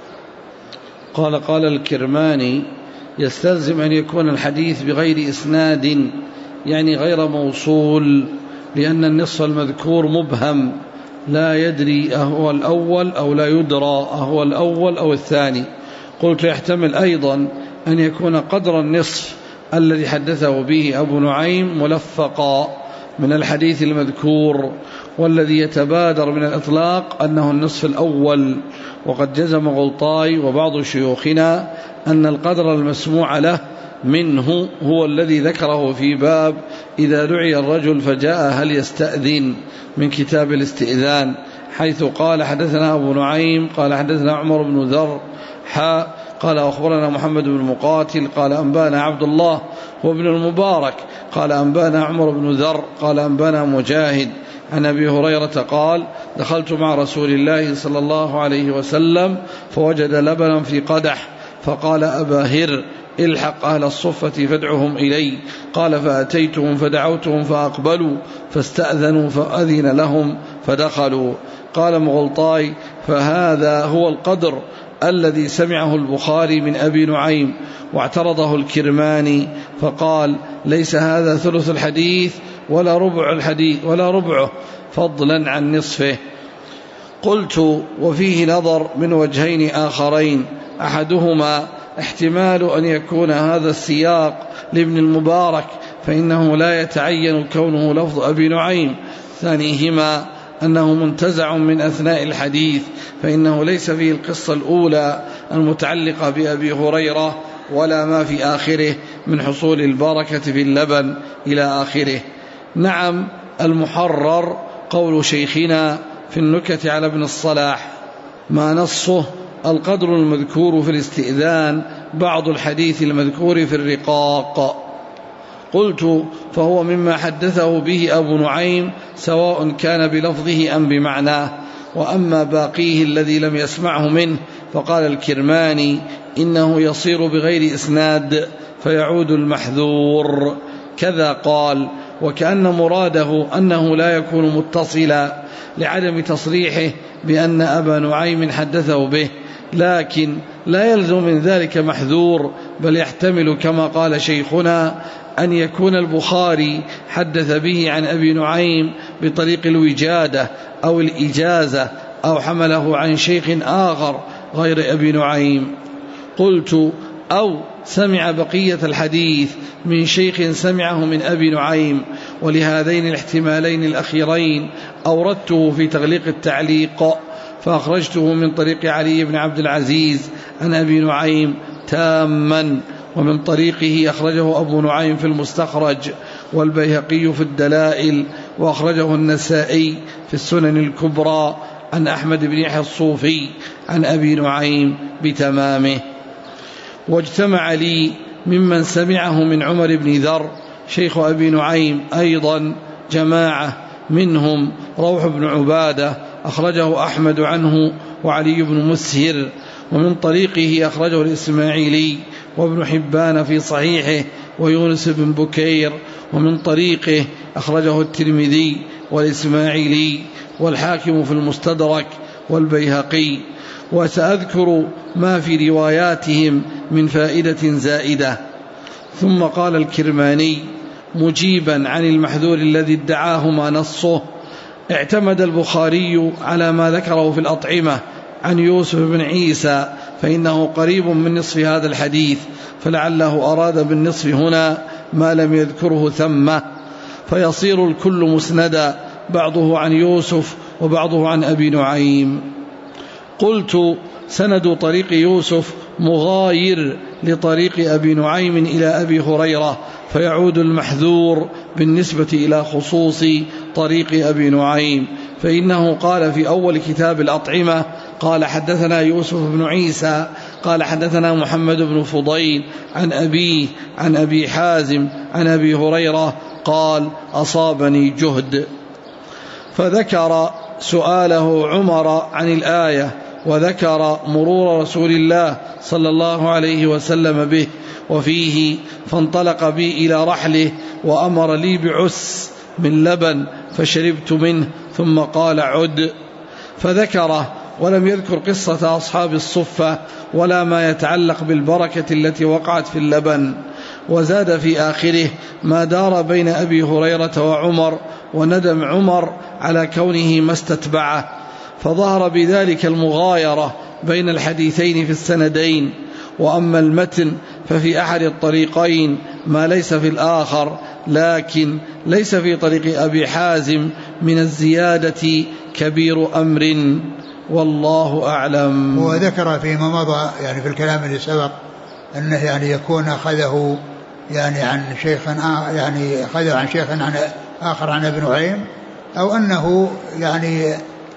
Speaker 1: قال الكرماني: يستلزم أن يكون الحديث بغير إسناد، يعني غير موصول، لأن النصف المذكور مبهم لا يدري أهو الأول أو لا يدرى أهو الأول أو الثاني. قلت: يحتمل أيضا أن يكون قدر النصف الذي حدثه به أبو نعيم ملفقا من الحديث المذكور، والذي يتبادر من الإطلاق أنه النصف الأول. وقد جزم غلطاي وبعض شيوخنا أن القدر المسموع له منه هو الذي ذكره في باب إذا دعي الرجل فجاء هل يستأذن من كتاب الاستئذان، حيث قال: حدثنا أبو نعيم قال: حدثنا عمر بن ذر قال: أخبرنا محمد بن مقاتل قال: أنبانا عبد الله وابن المبارك قال: أنبانا عمر بن ذر قال: أنبانا مجاهد عن أبي هريرة قال: دخلت مع رسول الله صلى الله عليه وسلم فوجد لبنا في قدح، فقال: أبا هر، الحق أهل الصفة فادعهم إلي. قال فأتيتهم فدعوتهم فأقبلوا فاستأذنوا فأذن لهم فدخلوا. قال مغلطاي فهذا هو القدر الذي سمعه البخاري من أبي نعيم. واعترضه الكرماني فقال ليس هذا ثلث الحديث ولا ربع الحديث ولا ربعه فضلا عن نصفه. قلت وفيه نظر من وجهين آخرين، أحدهما احتمال أن يكون هذا السياق لابن المبارك فإنه لا يتعين كونه لفظ أبي نعيم، ثانيهما أنه منتزع من أثناء الحديث فإنه ليس فيه القصة الأولى المتعلقة بأبي هريرة ولا ما في آخره من حصول البركة في اللبن إلى آخره. نعم المحرر قول شيخنا في النكت على ابن الصلاح ما نصه القدر المذكور في الاستئذان بعض الحديث المذكور في الرقاق. قلت فهو مما حدثه به أبو نعيم سواء كان بلفظه أم بمعناه. وأما باقيه الذي لم يسمعه منه فقال الكرماني إنه يصير بغير إسناد فيعود المحذور. كذا قال وكأن مراده أنه لا يكون متصلا لعدم تصريحه بأن أبا نعيم حدثه به، لكن لا يلزم من ذلك محذور، بل يحتمل كما قال شيخنا أن يكون البخاري حدث به عن أبي نعيم بطريق الوجادة أو الإجازة أو حمله عن شيخ آخر غير أبي نعيم. قلت أو سمع بقية الحديث من شيخ سمعه من أبي نعيم، ولهذين الاحتمالين الأخيرين أوردته في تغليق التعليق فأخرجته من طريق علي بن عبد العزيز عن أبي نعيم تاما، ومن طريقه أخرجه أبو نعيم في المستخرج والبيهقي في الدلائل، وأخرجه النسائي في السنن الكبرى عن أحمد بن يحيى الصوفي عن أبي نعيم بتمامه. واجتمع لي ممن سمعه من عمر بن ذر شيخ أبي نعيم أيضا جماعة، منهم روح بن عبادة أخرجه أحمد عنه وعلي بن مسهر، ومن طريقه أخرجه الإسماعيلي وابن حبان في صحيحه ويونس بن بكير، ومن طريقه أخرجه الترمذي والإسماعيلي والحاكم في المستدرك والبيهقي. وسأذكر ما في رواياتهم من فائدة زائدة. ثم قال الكرماني مجيبا عن المحذور الذي ادعاه ما نصه: اعتمد البخاري على ما ذكره في الأطعمة عن يوسف بن عيسى فإنه قريب من نصف هذا الحديث، فلعله أراد بالنصف هنا ما لم يذكره ثم، فيصير الكل مسندا، بعضه عن يوسف وبعضه عن أبي نعيم. قلت سند طريق يوسف مغاير لطريق أبي نعيم إلى أبي هريرة، فيعود المحذور بالنسبة إلى خصوص طريق أبي نعيم، فإنه قال في أول كتاب الأطعمة قال حدثنا يوسف بن عيسى قال حدثنا محمد بن فضيل عن أبيه عن أبي حازم عن أبي هريرة قال أصابني جهد، فذكر سؤاله عمر عن الآية، وذكر مرور رسول الله صلى الله عليه وسلم به، وفيه فانطلق بي إلى رحله وأمر لي بعس من لبن فشربت منه ثم قال عد، فذكره ولم يذكر قصة أصحاب الصفة ولا ما يتعلق بالبركة التي وقعت في اللبن. وزاد في آخره ما دار بين أبي هريرة وعمر، وندم عمر على كونه ما استتبعه، فظهر بذلك المغايرة بين الحديثين في السندين. وأما المتن ففي أحد الطريقين ما ليس في الآخر، لكن ليس في طريق أبي حازم من الزيادة كبير أمر، والله أعلم.
Speaker 2: وذكر فيما مضى يعني في الكلام اللي سبق أنه يعني يكون أخذه يعني عن شيخ يعني أخذه عن شيخ عن آخر عن ابن نعيم، أو أنه يعني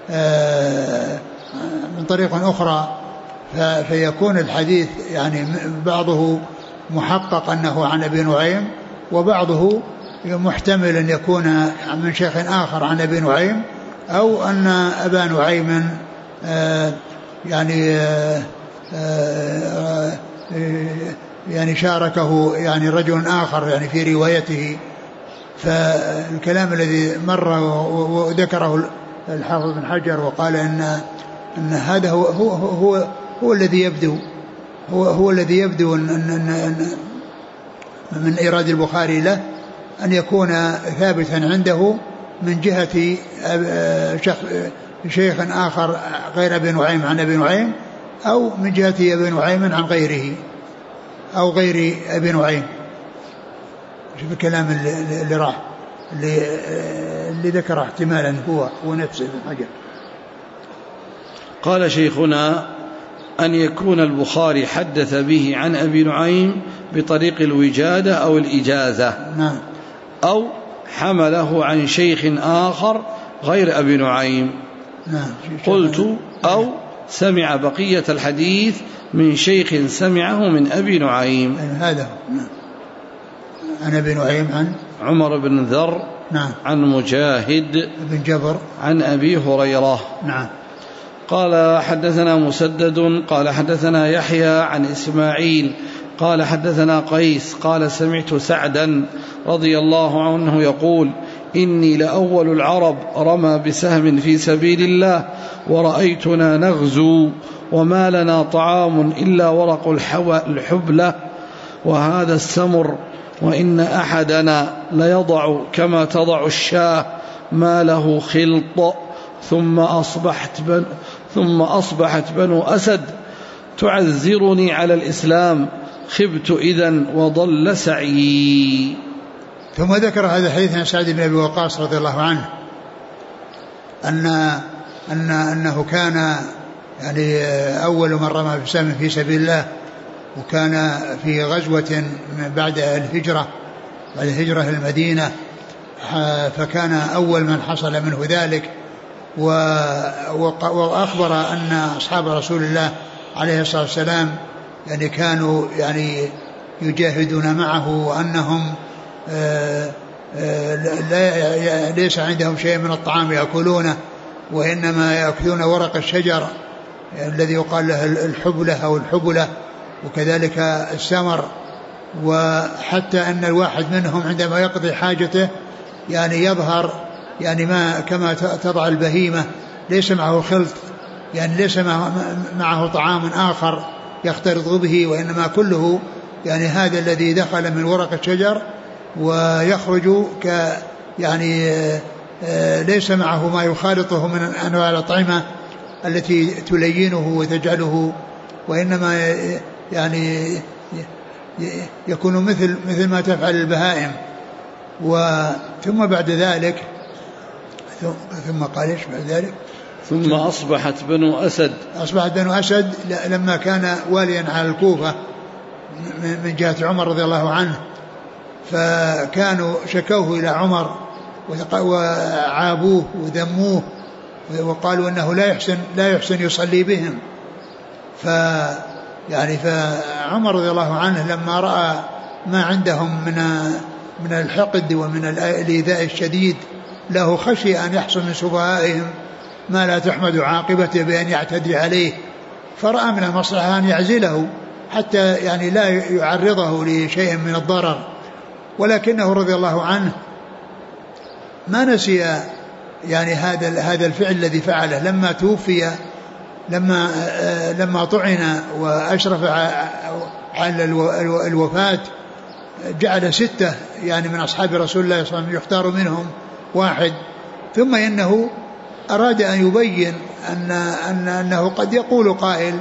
Speaker 2: من طريق أخرى، فيكون الحديث يعني بعضه محقق أنه عن ابي نعيم، وبعضه محتمل أن يكون من شيخ آخر عن ابي نعيم، أو أن أبا نعيم يعني يعني شاركه يعني رجل آخر يعني في روايته. فالكلام الذي مر وذكره الحافظ بن حجر وقال أن هذا هو الذي يبدو هو الذي يبدو أن من إيراد البخاري له أن يكون ثابتا عنده من جهة شيخ آخر غير أبي نعيم عن أبي نعيم، أو من جهة أبي نعيم عن غيره أو غير أبي نعيم. شوف الكلام اللي راح اللي ذكر احتمالا هو نفسه ابن حجر.
Speaker 1: قال شيخنا أن يكون البخاري حدث به عن أبي نعيم بطريق الوجادة أو الإجازة.
Speaker 2: نعم.
Speaker 1: أو حمله عن شيخ آخر غير أبي نعيم.
Speaker 2: نعم.
Speaker 1: قلت أو سمع بقية الحديث من شيخ سمعه من أبي نعيم.
Speaker 2: هذا نعم. عن أبي نعيم عن
Speaker 1: عمر بن ذر.
Speaker 2: نعم.
Speaker 1: عن مجاهد
Speaker 2: بن جبر
Speaker 1: عن أبي هريرة.
Speaker 2: نعم.
Speaker 1: قال حدثنا مسدد قال حدثنا يحيى عن إسماعيل قال حدثنا قيس قال سمعت سعدا رضي الله عنه يقول إني لأول العرب رمى بسهم في سبيل الله ورأيتنا نغزو وما لنا طعام إلا ورق الحبلة وهذا السمر وإن أحدنا ليضع كما تضع الشاة ما له خلط ثم أصبحت بنو أسد تعذرني على الإسلام خبت إذن وضل سعي.
Speaker 2: ثم ذكر هذا الحديث عن سعد بن أبي وقاص رضي الله عنه أنه كان يعني أول من رمى بسهم في سبيل الله، وكان في غزوة بعد الهجرة إلى المدينة، فكان أول من حصل منه ذلك. وأخبر أن أصحاب رسول الله عليه الصلاة والسلام يعني كانوا يعني يجاهدون معه، وأنهم ليس عندهم شيء من الطعام يأكلونه، وإنما يأكلون ورق الشجر الذي يقال له الحبلة أو الحبلة، وكذلك السمر. وحتى أن الواحد منهم عندما يقضي حاجته يعني يظهر يعني ما كما تضع البهيمة، ليس معه خلط، يعني ليس معه طعام آخر يختلط به، وإنما كله يعني هذا الذي دخل من ورق الشجر ويخرج يعني ليس معه ما يخالطه من أنواع الأطعمة التي تلينه وتجعله، وإنما يعني يكون مثل ما تفعل البهائم. ثم بعد ذلك ثم قال ايش بعد ذلك؟
Speaker 1: ثم أصبحت بنو أسد
Speaker 2: لما كان واليا على الكوفة من جهة عمر رضي الله عنه، فكانوا شكوه إلى عمر وعابوه وذموه وقالوا أنه لا يحسن يصلي بهم. فعمر رضي الله عنه لما رأى ما عندهم من الحقد ومن الإيذاء الشديد له، خشي أن يحصل من سفهائهم ما لا تحمد عاقبته بأن يعتدي عليه، فرأى من المصلحة أن يعزله حتى يعني لا يعرضه لشيء من الضرر. ولكنه رضي الله عنه ما نسي يعني هذا الفعل الذي فعله لما توفي، لما طعن وأشرف على الوفاة، جعل 6 يعني من أصحاب رسول الله صلى الله عليه وسلم يختار منهم واحد. ثم إنه أراد أن يبين أنه قد يقول قائل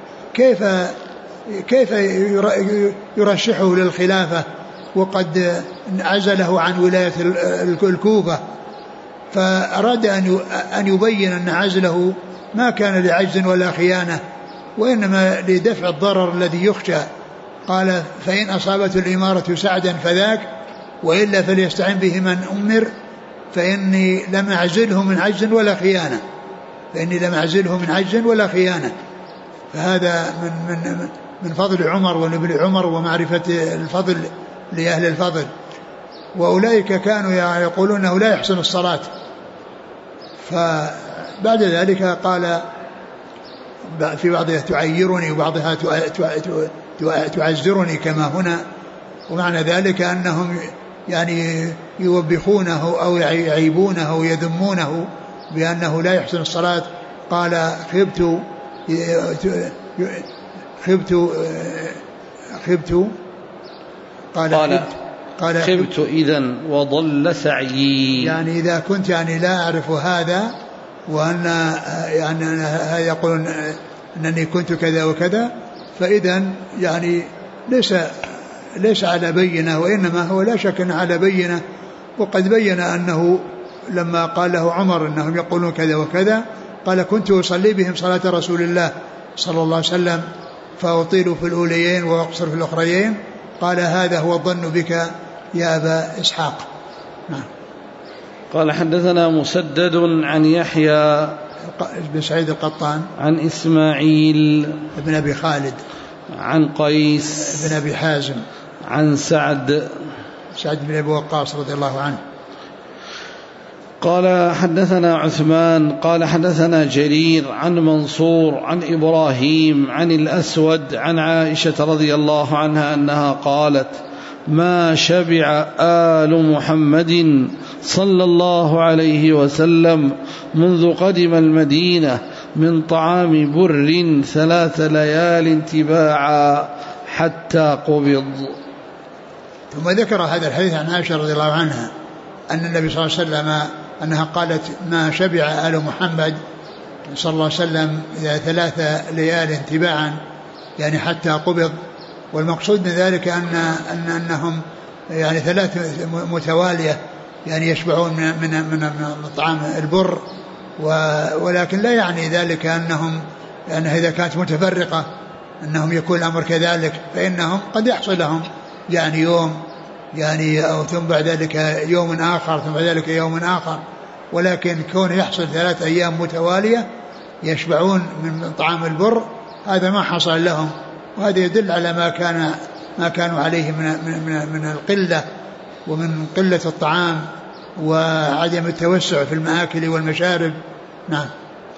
Speaker 2: كيف يرشحه للخلافة وقد عزله عن ولاية الكوفة. فأراد أن يبين أن عزله ما كان لعجز ولا خيانة، وإنما لدفع الضرر الذي يخشى. قال فإن أصابته الإمارة سعدا فذاك، وإلا فليستعن به من أمر، فإني لم أعزله من عجز ولا خيانة. فهذا من فضل عمر ونبل عمر ومعرفة الفضل لأهل الفضل. وأولئك كانوا يقولون أنه لا يحسن الصلاة. فبعد ذلك قال في بعضها تعيرني وبعضها تعزرني كما هنا. ومعنى ذلك أنهم يعني يوبخونه أو يعيبونه أو يذمونه بأنه لا يحسن الصلاة. قال
Speaker 1: خبت إذن وضل سعيي،
Speaker 2: يعني إذا كنت يعني لا أعرف هذا، وأن يعني يقولون أنني كنت كذا وكذا، فإذا يعني ليس على بينة، وإنما هو لا شك أنه على بينة. وقد بين أنه لما قال له عمر أنهم يقولون كذا وكذا، قال كنت أصلي بهم صلاة رسول الله صلى الله عليه وسلم فأطيل في الأوليين وأقصر في الأخريين. قال هذا هو الظن بك يا أبا إسحاق. نعم.
Speaker 1: قال حدثنا مسدد عن يحيى
Speaker 2: بن سعيد القطان
Speaker 1: عن إسماعيل
Speaker 2: بن أبي خالد
Speaker 1: عن قيس
Speaker 2: بن أبي حازم
Speaker 1: عن سعد
Speaker 2: بن أبي وقاص رضي الله عنه.
Speaker 1: قال حدثنا عثمان قال حدثنا جرير عن منصور عن إبراهيم عن الأسود عن عائشة رضي الله عنها أنها قالت ما شبع آل محمد صلى الله عليه وسلم منذ قدم المدينة من طعام بر 3 ليال تباعا حتى قبض.
Speaker 2: ثم ذكر هذا الحديث عن عائشة رضي الله عنها أن النبي صلى الله عليه وسلم أنها قالت ما شبع آل محمد صلى الله عليه وسلم 3 ليال تباعا، يعني حتى قبض. والمقصود من ذلك أنهم يعني 3 متوالية يعني يشبعون من طعام البر، ولكن لا يعني ذلك أنهم يعني إذا كانت متفرقة أنهم يكون الأمر كذلك، فإنهم قد يحصل لهم يعني يوم يعني أو ثم بعد ذلك يوم آخر ثم بعد ذلك يوم آخر، ولكن كون يحصل 3 أيام متوالية يشبعون من طعام البر هذا ما حصل لهم. وهذا يدل على ما كانوا عليه من القلة ومن قلة الطعام وعدم التوسع في المآكل والمشارب. نعم.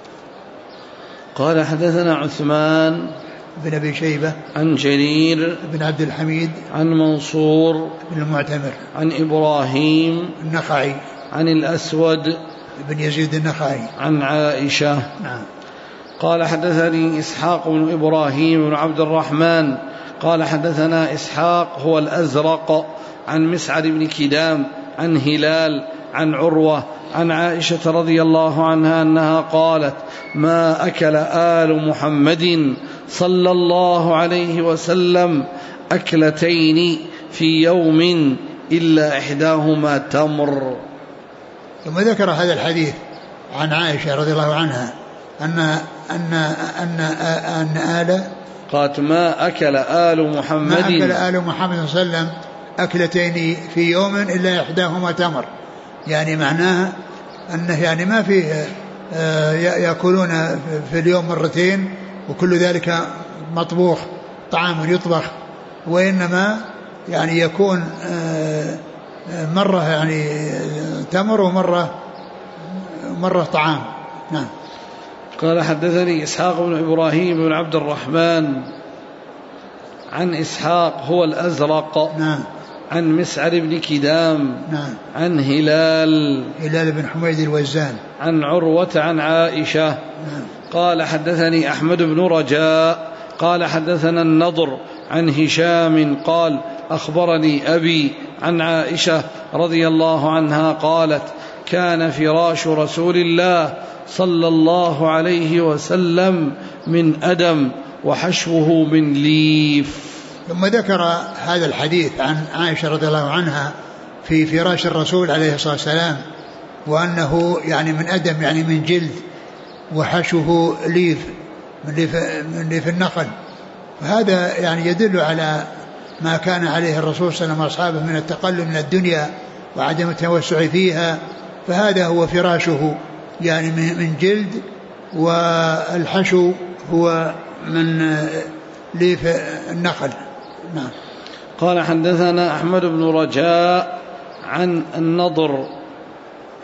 Speaker 1: قال حدثنا عثمان
Speaker 2: بن أبي شيبة
Speaker 1: عن جرير
Speaker 2: بن عبد الحميد
Speaker 1: عن منصور
Speaker 2: بن المعتمر
Speaker 1: عن إبراهيم
Speaker 2: النخعي
Speaker 1: عن الأسود
Speaker 2: بن يزيد النخعي عن
Speaker 1: عائشة.
Speaker 2: نعم.
Speaker 1: قال حدثني إسحاق بن إبراهيم بن عبد الرحمن قال حدثنا إسحاق هو الأزرق عن مسعر بن كدام عن هلال عن عروة عن عائشة رضي الله عنها أنها قالت ما أكل آل محمد صلى الله عليه وسلم أكلتين في يوم إلا إحداهما تمر.
Speaker 2: ثم ذكر هذا الحديث عن عائشة رضي الله عنها أن
Speaker 1: قالت ما أكل آل محمد
Speaker 2: صلى الله عليه وسلم أكلتين في يوم إلا إحداهما تمر، يعني معناها أنه يعني ما فيه يأكلون في اليوم مرتين وكل ذلك مطبوخ طعام يطبخ، وإنما يعني يكون مرة يعني تمر ومرة طعام. نعم.
Speaker 1: قال حدثني إسحاق بن إبراهيم بن عبد الرحمن عن إسحاق هو الأزرق.
Speaker 2: نعم.
Speaker 1: عن مسعر بن كدام.
Speaker 2: نعم.
Speaker 1: عن هلال
Speaker 2: بن حميد الوزان
Speaker 1: عن عروة عن عائشة.
Speaker 2: نعم.
Speaker 1: قال حدثني أحمد بن رجاء قال حدثنا النضر عن هشام قال أخبرني أبي عن عائشة رضي الله عنها قالت كان فراش رسول الله صلى الله عليه وسلم من أدم وحشوه من ليف.
Speaker 2: ثم ذكر هذا الحديث عن عائشة رضي الله عنها في فراش الرسول عليه الصلاة والسلام، وأنه يعني من أدم يعني من جلد، وحشوه ليف من ليف النخل. وهذا يعني يدل على ما كان عليه الرسول صلى الله عليه وسلم وأصحابه من التقلل من الدنيا وعدم التوسع فيها، فهذا هو فراشه يعني من جلد، والحشو هو من ليف النخل. نعم.
Speaker 1: قال حدثنا أحمد بن رجاء عن النضر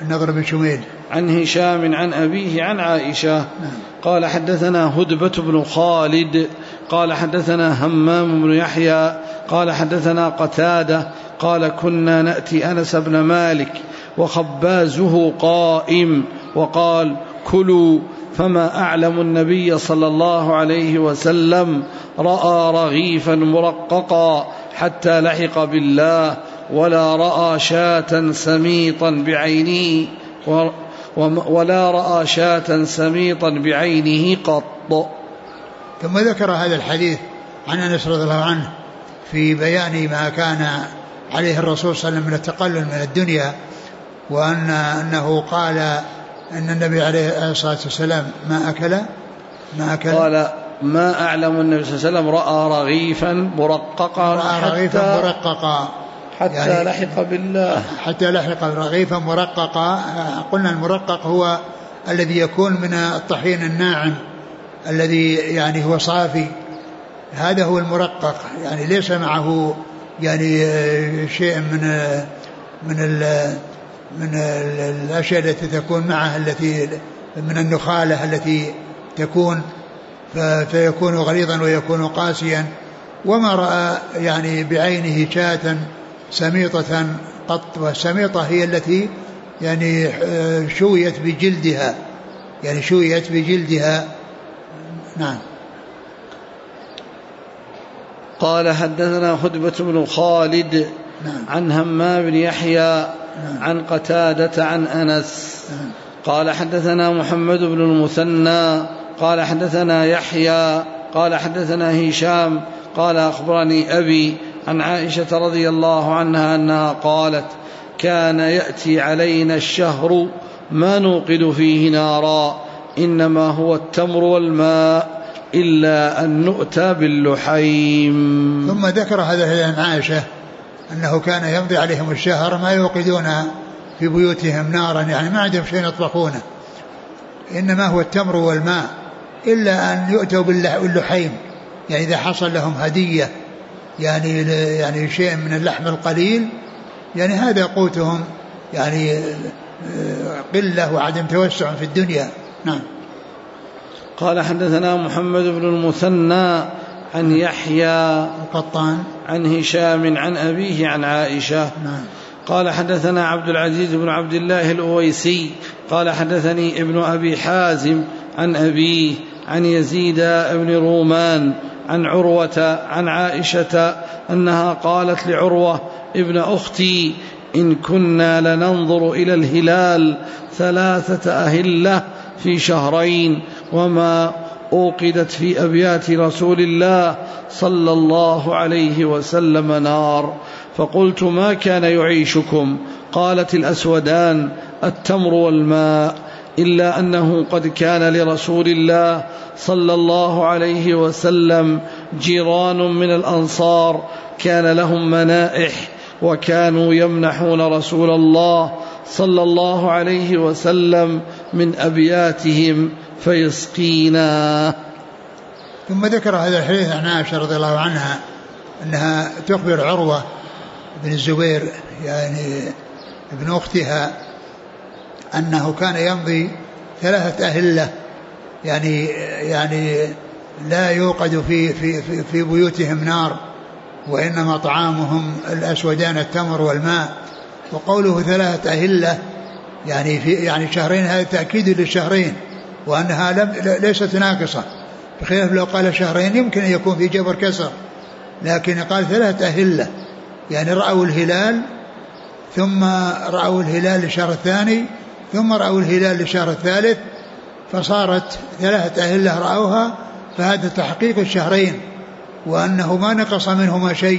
Speaker 2: النضر بن شميل.
Speaker 1: عن هشام عن أبيه عن عائشة.
Speaker 2: نعم.
Speaker 1: قال حدثنا هدبة بن خالد قال حدثنا همام بن يحيى قال حدثنا قتادة قال كنا نأتي أنس بن مالك وخبازه قائم وقال كلوا، فما أعلم النبي صلى الله عليه وسلم رأى رغيفا مرققا حتى لحق بالله، ولا رأى شاة سميطا بعينه ولا رأى شاة سميطا بعينه قط.
Speaker 2: ثم ذكر هذا الحديث عن أنس رضي الله عنه في بيان ما كان عليه الرسول صلى الله عليه وسلم من التقلل من الدنيا، وأنه قال أن النبي عليه الصلاة والسلام ما أكل
Speaker 1: قال ما أعلم النبي صلى الله عليه وسلم رأى رغيفا مرققا حتى يعني لحق بالله،
Speaker 2: حتى لحق رغيفا مرققا. قلنا المرقق هو الذي يكون من الطحين الناعم الذي يعني هو صافي، هذا هو المرقق، يعني ليس معه يعني شيء من الأشياء التي تكون معها التي من النخالة التي تكون فيكون غليظا ويكون قاسيا. وما رأى يعني بعينه شاة سميطة قط، والسميطة هي التي يعني شويت بجلدها نعم.
Speaker 1: قال حدثنا هدبة بن خالد
Speaker 2: نعم.
Speaker 1: عن همام بن يحيى
Speaker 2: نعم.
Speaker 1: عن قتادة عن أنس نعم. قال حدثنا محمد بن المثنى قال حدثنا يحيى قال حدثنا هشام قال أخبرني أبي عن عائشة رضي الله عنها أنها قالت كان يأتي علينا الشهر ما نوقد فيه نارا إنما هو التمر والماء إلا أن نؤتى باللحيم.
Speaker 2: ثم ذكر هذا عن عائشة أنه كان يمضي عليهم الشهر ما يوقدون في بيوتهم نارا، يعني ما عندهم شيء يطبخونه، إنما هو التمر والماء إلا أن يؤتوا باللحيم، يعني إذا حصل لهم هدية يعني شيء من اللحم القليل، يعني هذا قوتهم، يعني قلة وعدم توسع في الدنيا. نعم.
Speaker 1: قال حدثنا محمد بن المثنى عن يحيى
Speaker 2: القطان
Speaker 1: عن هشام عن أبيه عن عائشة.
Speaker 2: نعم.
Speaker 1: قال حدثنا عبد العزيز بن عبد الله الأويسي قال حدثني ابن أبي حازم عن أبيه عن يزيد بن رومان عن عروة عن عائشة أنها قالت لعروة ابن أختي إن كنا لننظر إلى الهلال 3 أهلة في شهرين وما أوقدت في أبيات رسول الله صلى الله عليه وسلم نار، فقلت ما كان يعيشكم؟ قالت الأسودان التمر والماء، إلا أنه قد كان لرسول الله صلى الله عليه وسلم جيران من الأنصار كان لهم منائح وكانوا يمنحون رسول الله صلى الله عليه وسلم من أبياتهم فيسقينا.
Speaker 2: ثم ذكر هذا الحديث عن عائشة رضي الله عنها أنها تخبر عروة بن الزبير يعني ابن أختها أنه كان يمضي 3 أهلة، يعني لا يوقد في بيوتهم نار، وإنما طعامهم الأسودان التمر والماء. وقوله 3 أهلة يعني شهرين، هذا تأكيد للشهرين وأنها ليست ناقصة، بخلاف لو قال شهرين يمكن أن يكون في جبر كسر، لكن قال 3 أهلة، يعني رأوا الهلال ثم رأوا الهلال للشهر الثاني ثم رأوا الهلال للشهر الثالث، فصارت 3 أهلة رأوها، فهذا تحقيق الشهرين وأنه ما نقص منهما شيء.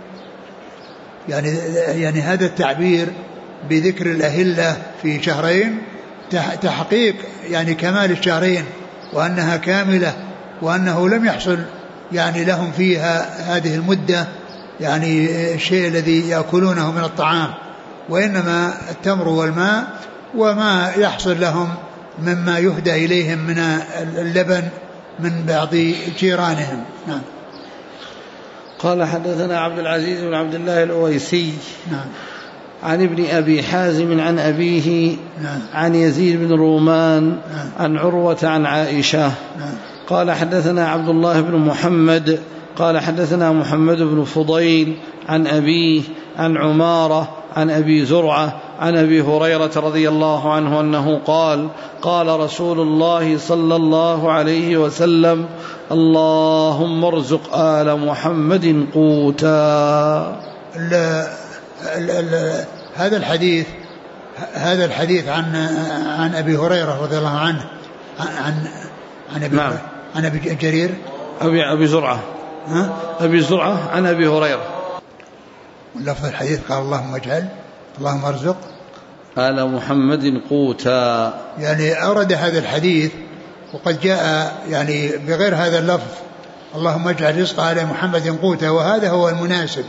Speaker 2: يعني هذا التعبير بذكر الأهلة في شهرين تحقيق يعني كمال الشهرين وأنها كاملة، وأنه لم يحصل يعني لهم فيها هذه المدة يعني الشيء الذي يأكلونه من الطعام، وإنما التمر والماء وما يحصل لهم مما يهدى إليهم من اللبن من بعض جيرانهم. نعم.
Speaker 1: قال حدثنا عبد العزيز بن عبد الله الأويسي
Speaker 2: نعم.
Speaker 1: عن ابن أبي حازم عن أبيه عن يزيد بن رومان عن عروة عن عائشة قال حدثنا عبد الله بن محمد قال حدثنا محمد بن فضيل عن أبيه عن عمارة عن أبي زرعة عن أبي هريرة رضي الله عنه أنه قال قال رسول الله صلى الله عليه وسلم اللهم ارزق آل محمد قوتا.
Speaker 2: هذا الحديث عن أبي هريرة رضي الله عنه عن أبي جرير
Speaker 1: أبي زرعة أبي زرعة عن أبي هريرة.
Speaker 2: لفظ الحديث قال اللهم ارزق
Speaker 1: آل محمد قوتا، يعني
Speaker 2: أورد هذا الحديث وقد جاء يعني بغير هذا اللفظ اللهم اجعل رزق آل محمد قوتا، وهذا هو المناسب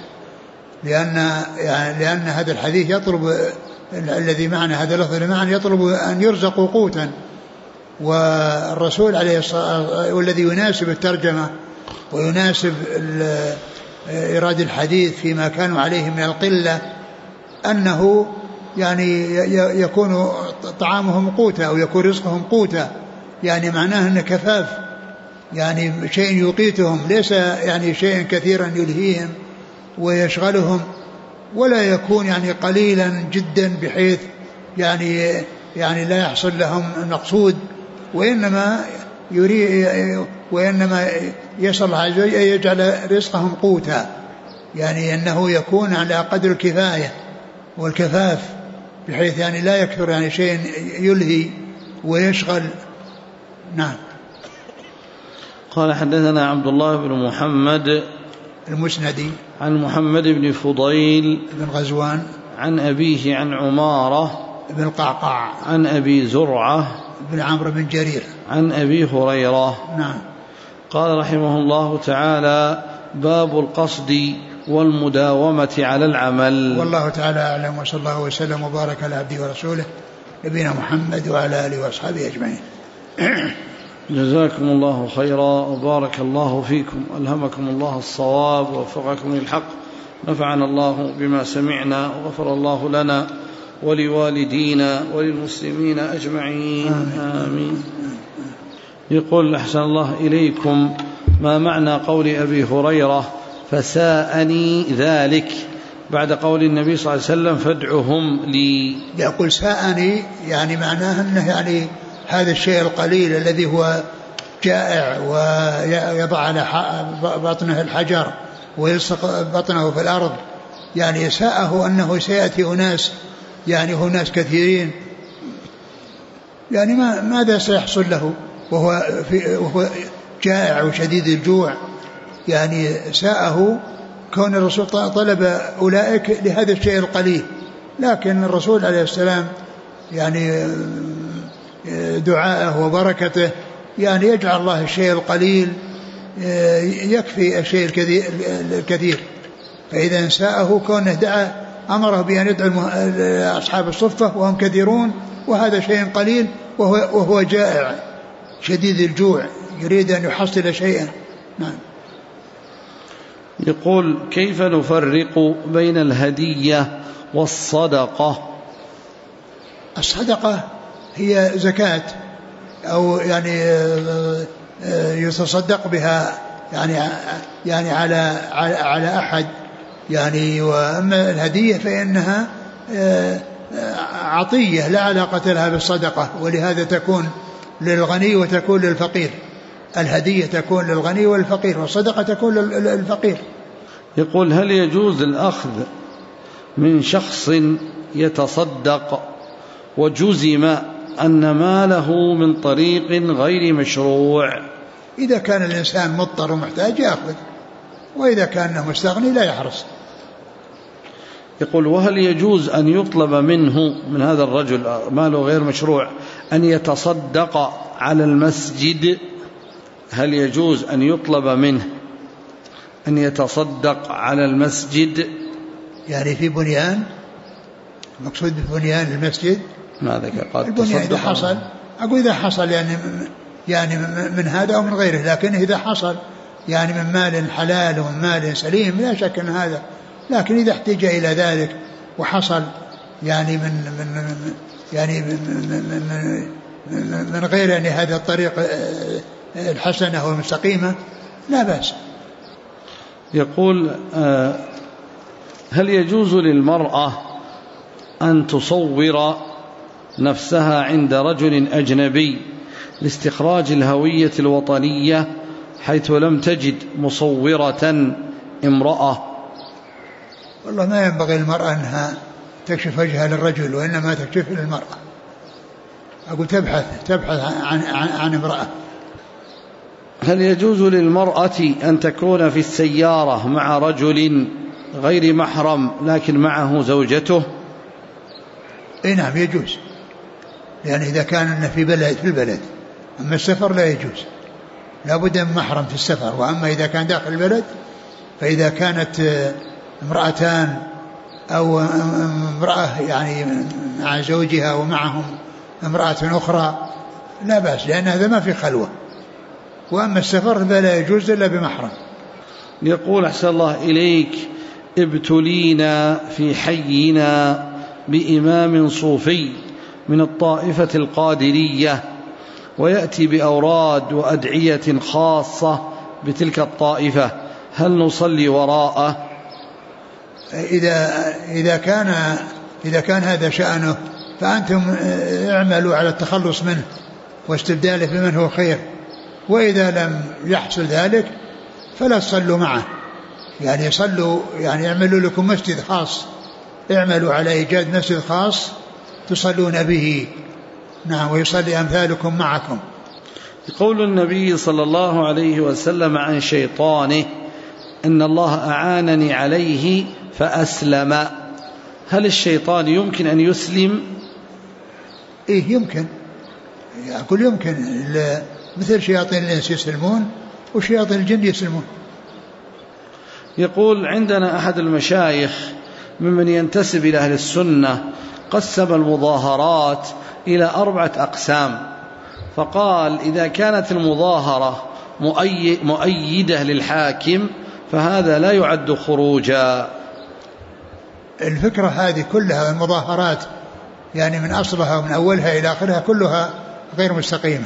Speaker 2: لأن هذا الحديث يطلب الذي معنى هذا اللفظ المعنى يطلب أن يرزقوا قوتا، والرسول عليه الصلاة والذي يناسب الترجمة ويناسب إيراد الحديث فيما كانوا عليه من القلة أنه يعني يكون طعامهم قوتا أو يكون رزقهم قوتا، يعني معناه أنه كفاف، يعني شيء يقيتهم، ليس يعني شيء كثيرا يلهيهم ويشغلهم، ولا يكون يعني قليلا جدا بحيث يعني لا يحصل لهم المقصود، وإنما يسأل الله عز وجل أن يجعل رزقهم قوتا، يعني أنه يكون على قدر الكفاية والكفاف بحيث يعني لا يكثر يعني شيء يلهي ويشغل. نعم.
Speaker 1: قال حدثنا عبد الله بن محمد
Speaker 2: المسندي
Speaker 1: عن محمد بن فضيل
Speaker 2: بن غزوان
Speaker 1: عن أبيه عن عمارة
Speaker 2: بن القعقاع
Speaker 1: عن أبي زرعة
Speaker 2: بن عمرو بن جرير عن
Speaker 1: أبي هريرة.
Speaker 2: نعم.
Speaker 1: قال رحمه الله تعالى باب القصد والمداومة على العمل.
Speaker 2: والله تعالى أعلم، وصلى الله وسلم وبارك على عبده ورسوله نبينا محمد وعلى آله وأصحابه أجمعين.
Speaker 1: جزاكم الله خيرا وبارك الله فيكم، ألهمكم الله الصواب ووفقكم للحق، نفعنا الله بما سمعنا وغفر الله لنا ولوالدينا وللمسلمين أجمعين آمين. يقول أحسن الله إليكم، ما معنى قول أبي هريرة فساءني ذلك بعد قول النبي صلى الله عليه وسلم فادعهم لي؟
Speaker 2: يقول ساءني يعني معناه أنه يعني هذا الشيء القليل الذي هو جائع ويضع على بطنه الحجر ويلصق بطنه في الأرض، يعني ساءه أنه سيأتي أناس يعني أناس كثيرين، يعني ماذا سيحصل له وهو جائع وشديد الجوع، يعني ساءه كون الرسول طلب أولئك لهذا الشيء القليل، لكن الرسول عليه السلام يعني دعاءه وبركته يعني يجعل الله الشيء القليل يكفي الشيء الكثير، فإذا ساءه كونه دعا أمره بأن يدعو أصحاب الصفة وهم كثيرون وهذا شيء قليل وهو جائع شديد الجوع يريد أن يحصل شيئا. نعم.
Speaker 1: يقول كيف نفرق بين الهدية والصدقة؟
Speaker 2: الصدقة هي زكاة أو يعني يتصدق بها يعني على أحد يعني، وأما الهدية فإنها عطية لا علاقة لها بالصدقة، ولهذا تكون للغني وتكون للفقير، الهدية تكون للغني والفقير والصدقة تكون للفقير.
Speaker 1: يقول هل يجوز الأخذ من شخص يتصدق وجزم أن ماله من طريق غير مشروع؟
Speaker 2: إذا كان الإنسان مضطر ومحتاج يأخذ، وإذا كان مستغني لا يحرص.
Speaker 1: يقول وهل يجوز أن يطلب منه من هذا الرجل ماله غير مشروع أن يتصدق على المسجد؟ هل يجوز أن يطلب منه أن يتصدق على المسجد؟
Speaker 2: يعني في بنيان، مقصود ببنيان المسجد
Speaker 1: ماذا قال
Speaker 2: البنيان إذا حصل، أقول إذا حصل يعني من هذا أو من غيره، لكن إذا حصل يعني من مال حلال ومن مال سليم لا شك أن هذا، لكن إذا احتاج إلى ذلك وحصل يعني من غير يعني هذا الطريق الحسنة والمستقيمة لا بأس.
Speaker 1: يقول هل يجوز للمرأة أن تصور نفسها عند رجل أجنبي لاستخراج الهوية الوطنية حيث لم تجد مصورة امرأة؟
Speaker 2: والله ما ينبغي المرأة أنها تكشف وجهها للرجل، وإنما تكشف للمرأة. أقول تبحث عن امرأة.
Speaker 1: هل يجوز للمرأة أن تكون في السيارة مع رجل غير محرم لكن معه زوجته؟
Speaker 2: نعم يجوز، يعني إذا كان في البلد. أما السفر لا يجوز، لا بد من محرم في السفر. وأما إذا كان داخل البلد فإذا كانت امرأتان أو امرأة يعني مع زوجها ومعهم امرأة أخرى لا بأس، لأن هذا ما في خلوة. وأما السفر فلا يجوز إلا بمحرم.
Speaker 1: يقول أحسن الله إليك ابتلينا في حينا بإمام صوفي من الطائفة القادرية ويأتي بأوراد وأدعية خاصة بتلك الطائفة، هل نصلي وراءه؟
Speaker 2: إذا كان هذا شأنه فأنتم اعملوا على التخلص منه واستبداله بمن هو خير. وإذا لم يحصل ذلك فلا تصلوا معه، يعني صلوا، يعني اعملوا لكم مسجد خاص، اعملوا على إيجاد مسجد خاص تصلون به. نعم، ويصلي أمثالكم معكم.
Speaker 1: قول النبي صلى الله عليه وسلم عن شيطانه إن الله أعانني عليه فأسلم، هل الشيطان يمكن أن يسلم؟
Speaker 2: إيه يمكن، أقول يمكن، مثل شياطين الإنس يسلمون وشياطين الجن يسلمون.
Speaker 1: يقول عندنا أحد المشايخ ممن ينتسب إلى أهل السنة قسم المظاهرات إلى 4 أقسام، فقال إذا كانت المظاهرة مؤيدة للحاكم فهذا لا يعد خروجا.
Speaker 2: الفكرة هذه كلها المظاهرات يعني من أصلها ومن أولها إلى آخرها كلها غير مستقيمة،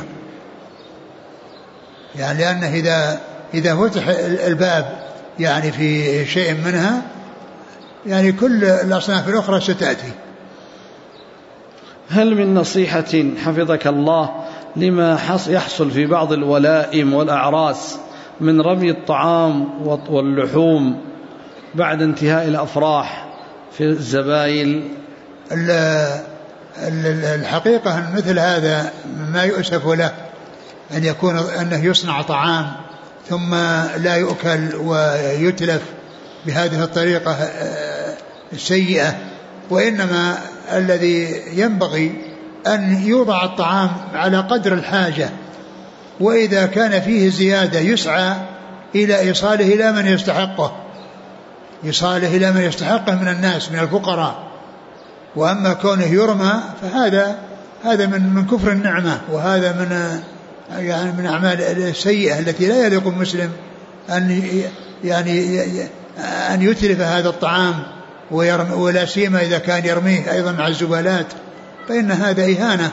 Speaker 2: يعني لأنه إذا فتح الباب يعني في شيء منها يعني كل الأصناف الأخرى ستأتي.
Speaker 1: هل من نصيحة حفظك الله لما يحصل في بعض الولائم والأعراس من رمي الطعام واللحوم بعد انتهاء الأفراح في الزبائن؟
Speaker 2: الحقيقة أن مثل هذا ما يؤسف له، أن يكون أنه يصنع طعام ثم لا يؤكل ويتلف بهذه الطريقة السيئة. وإنما الذي ينبغي أن يوضع الطعام على قدر الحاجة، وإذا كان فيه زيادة يسعى إلى إيصاله إلى من يستحقه، إلى من يستحقه من الناس من الفقراء. وأما كونه يرمى فهذا من كفر النعمة، وهذا من أعمال السيئة التي لا يليق المسلم أن يتلف هذا الطعام ولا سيما إذا كان يرميه أيضا مع الزبالات، فإن هذا إهانة.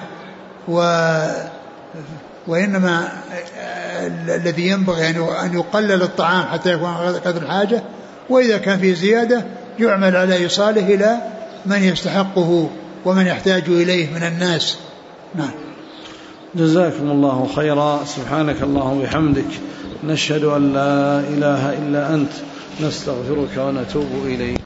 Speaker 2: وإنما الذي ينبغي أن يقلل الطعام حتى يكون قدر الحاجة، وإذا كان فيه زيادة يعمل على إيصاله إلى من يستحقه ومن يحتاج إليه من الناس. نعم.
Speaker 1: جزاكم الله خيرا. سبحانك اللهم وبحمدك نشهد أن لا إله إلا أنت نستغفرك ونتوب إليك.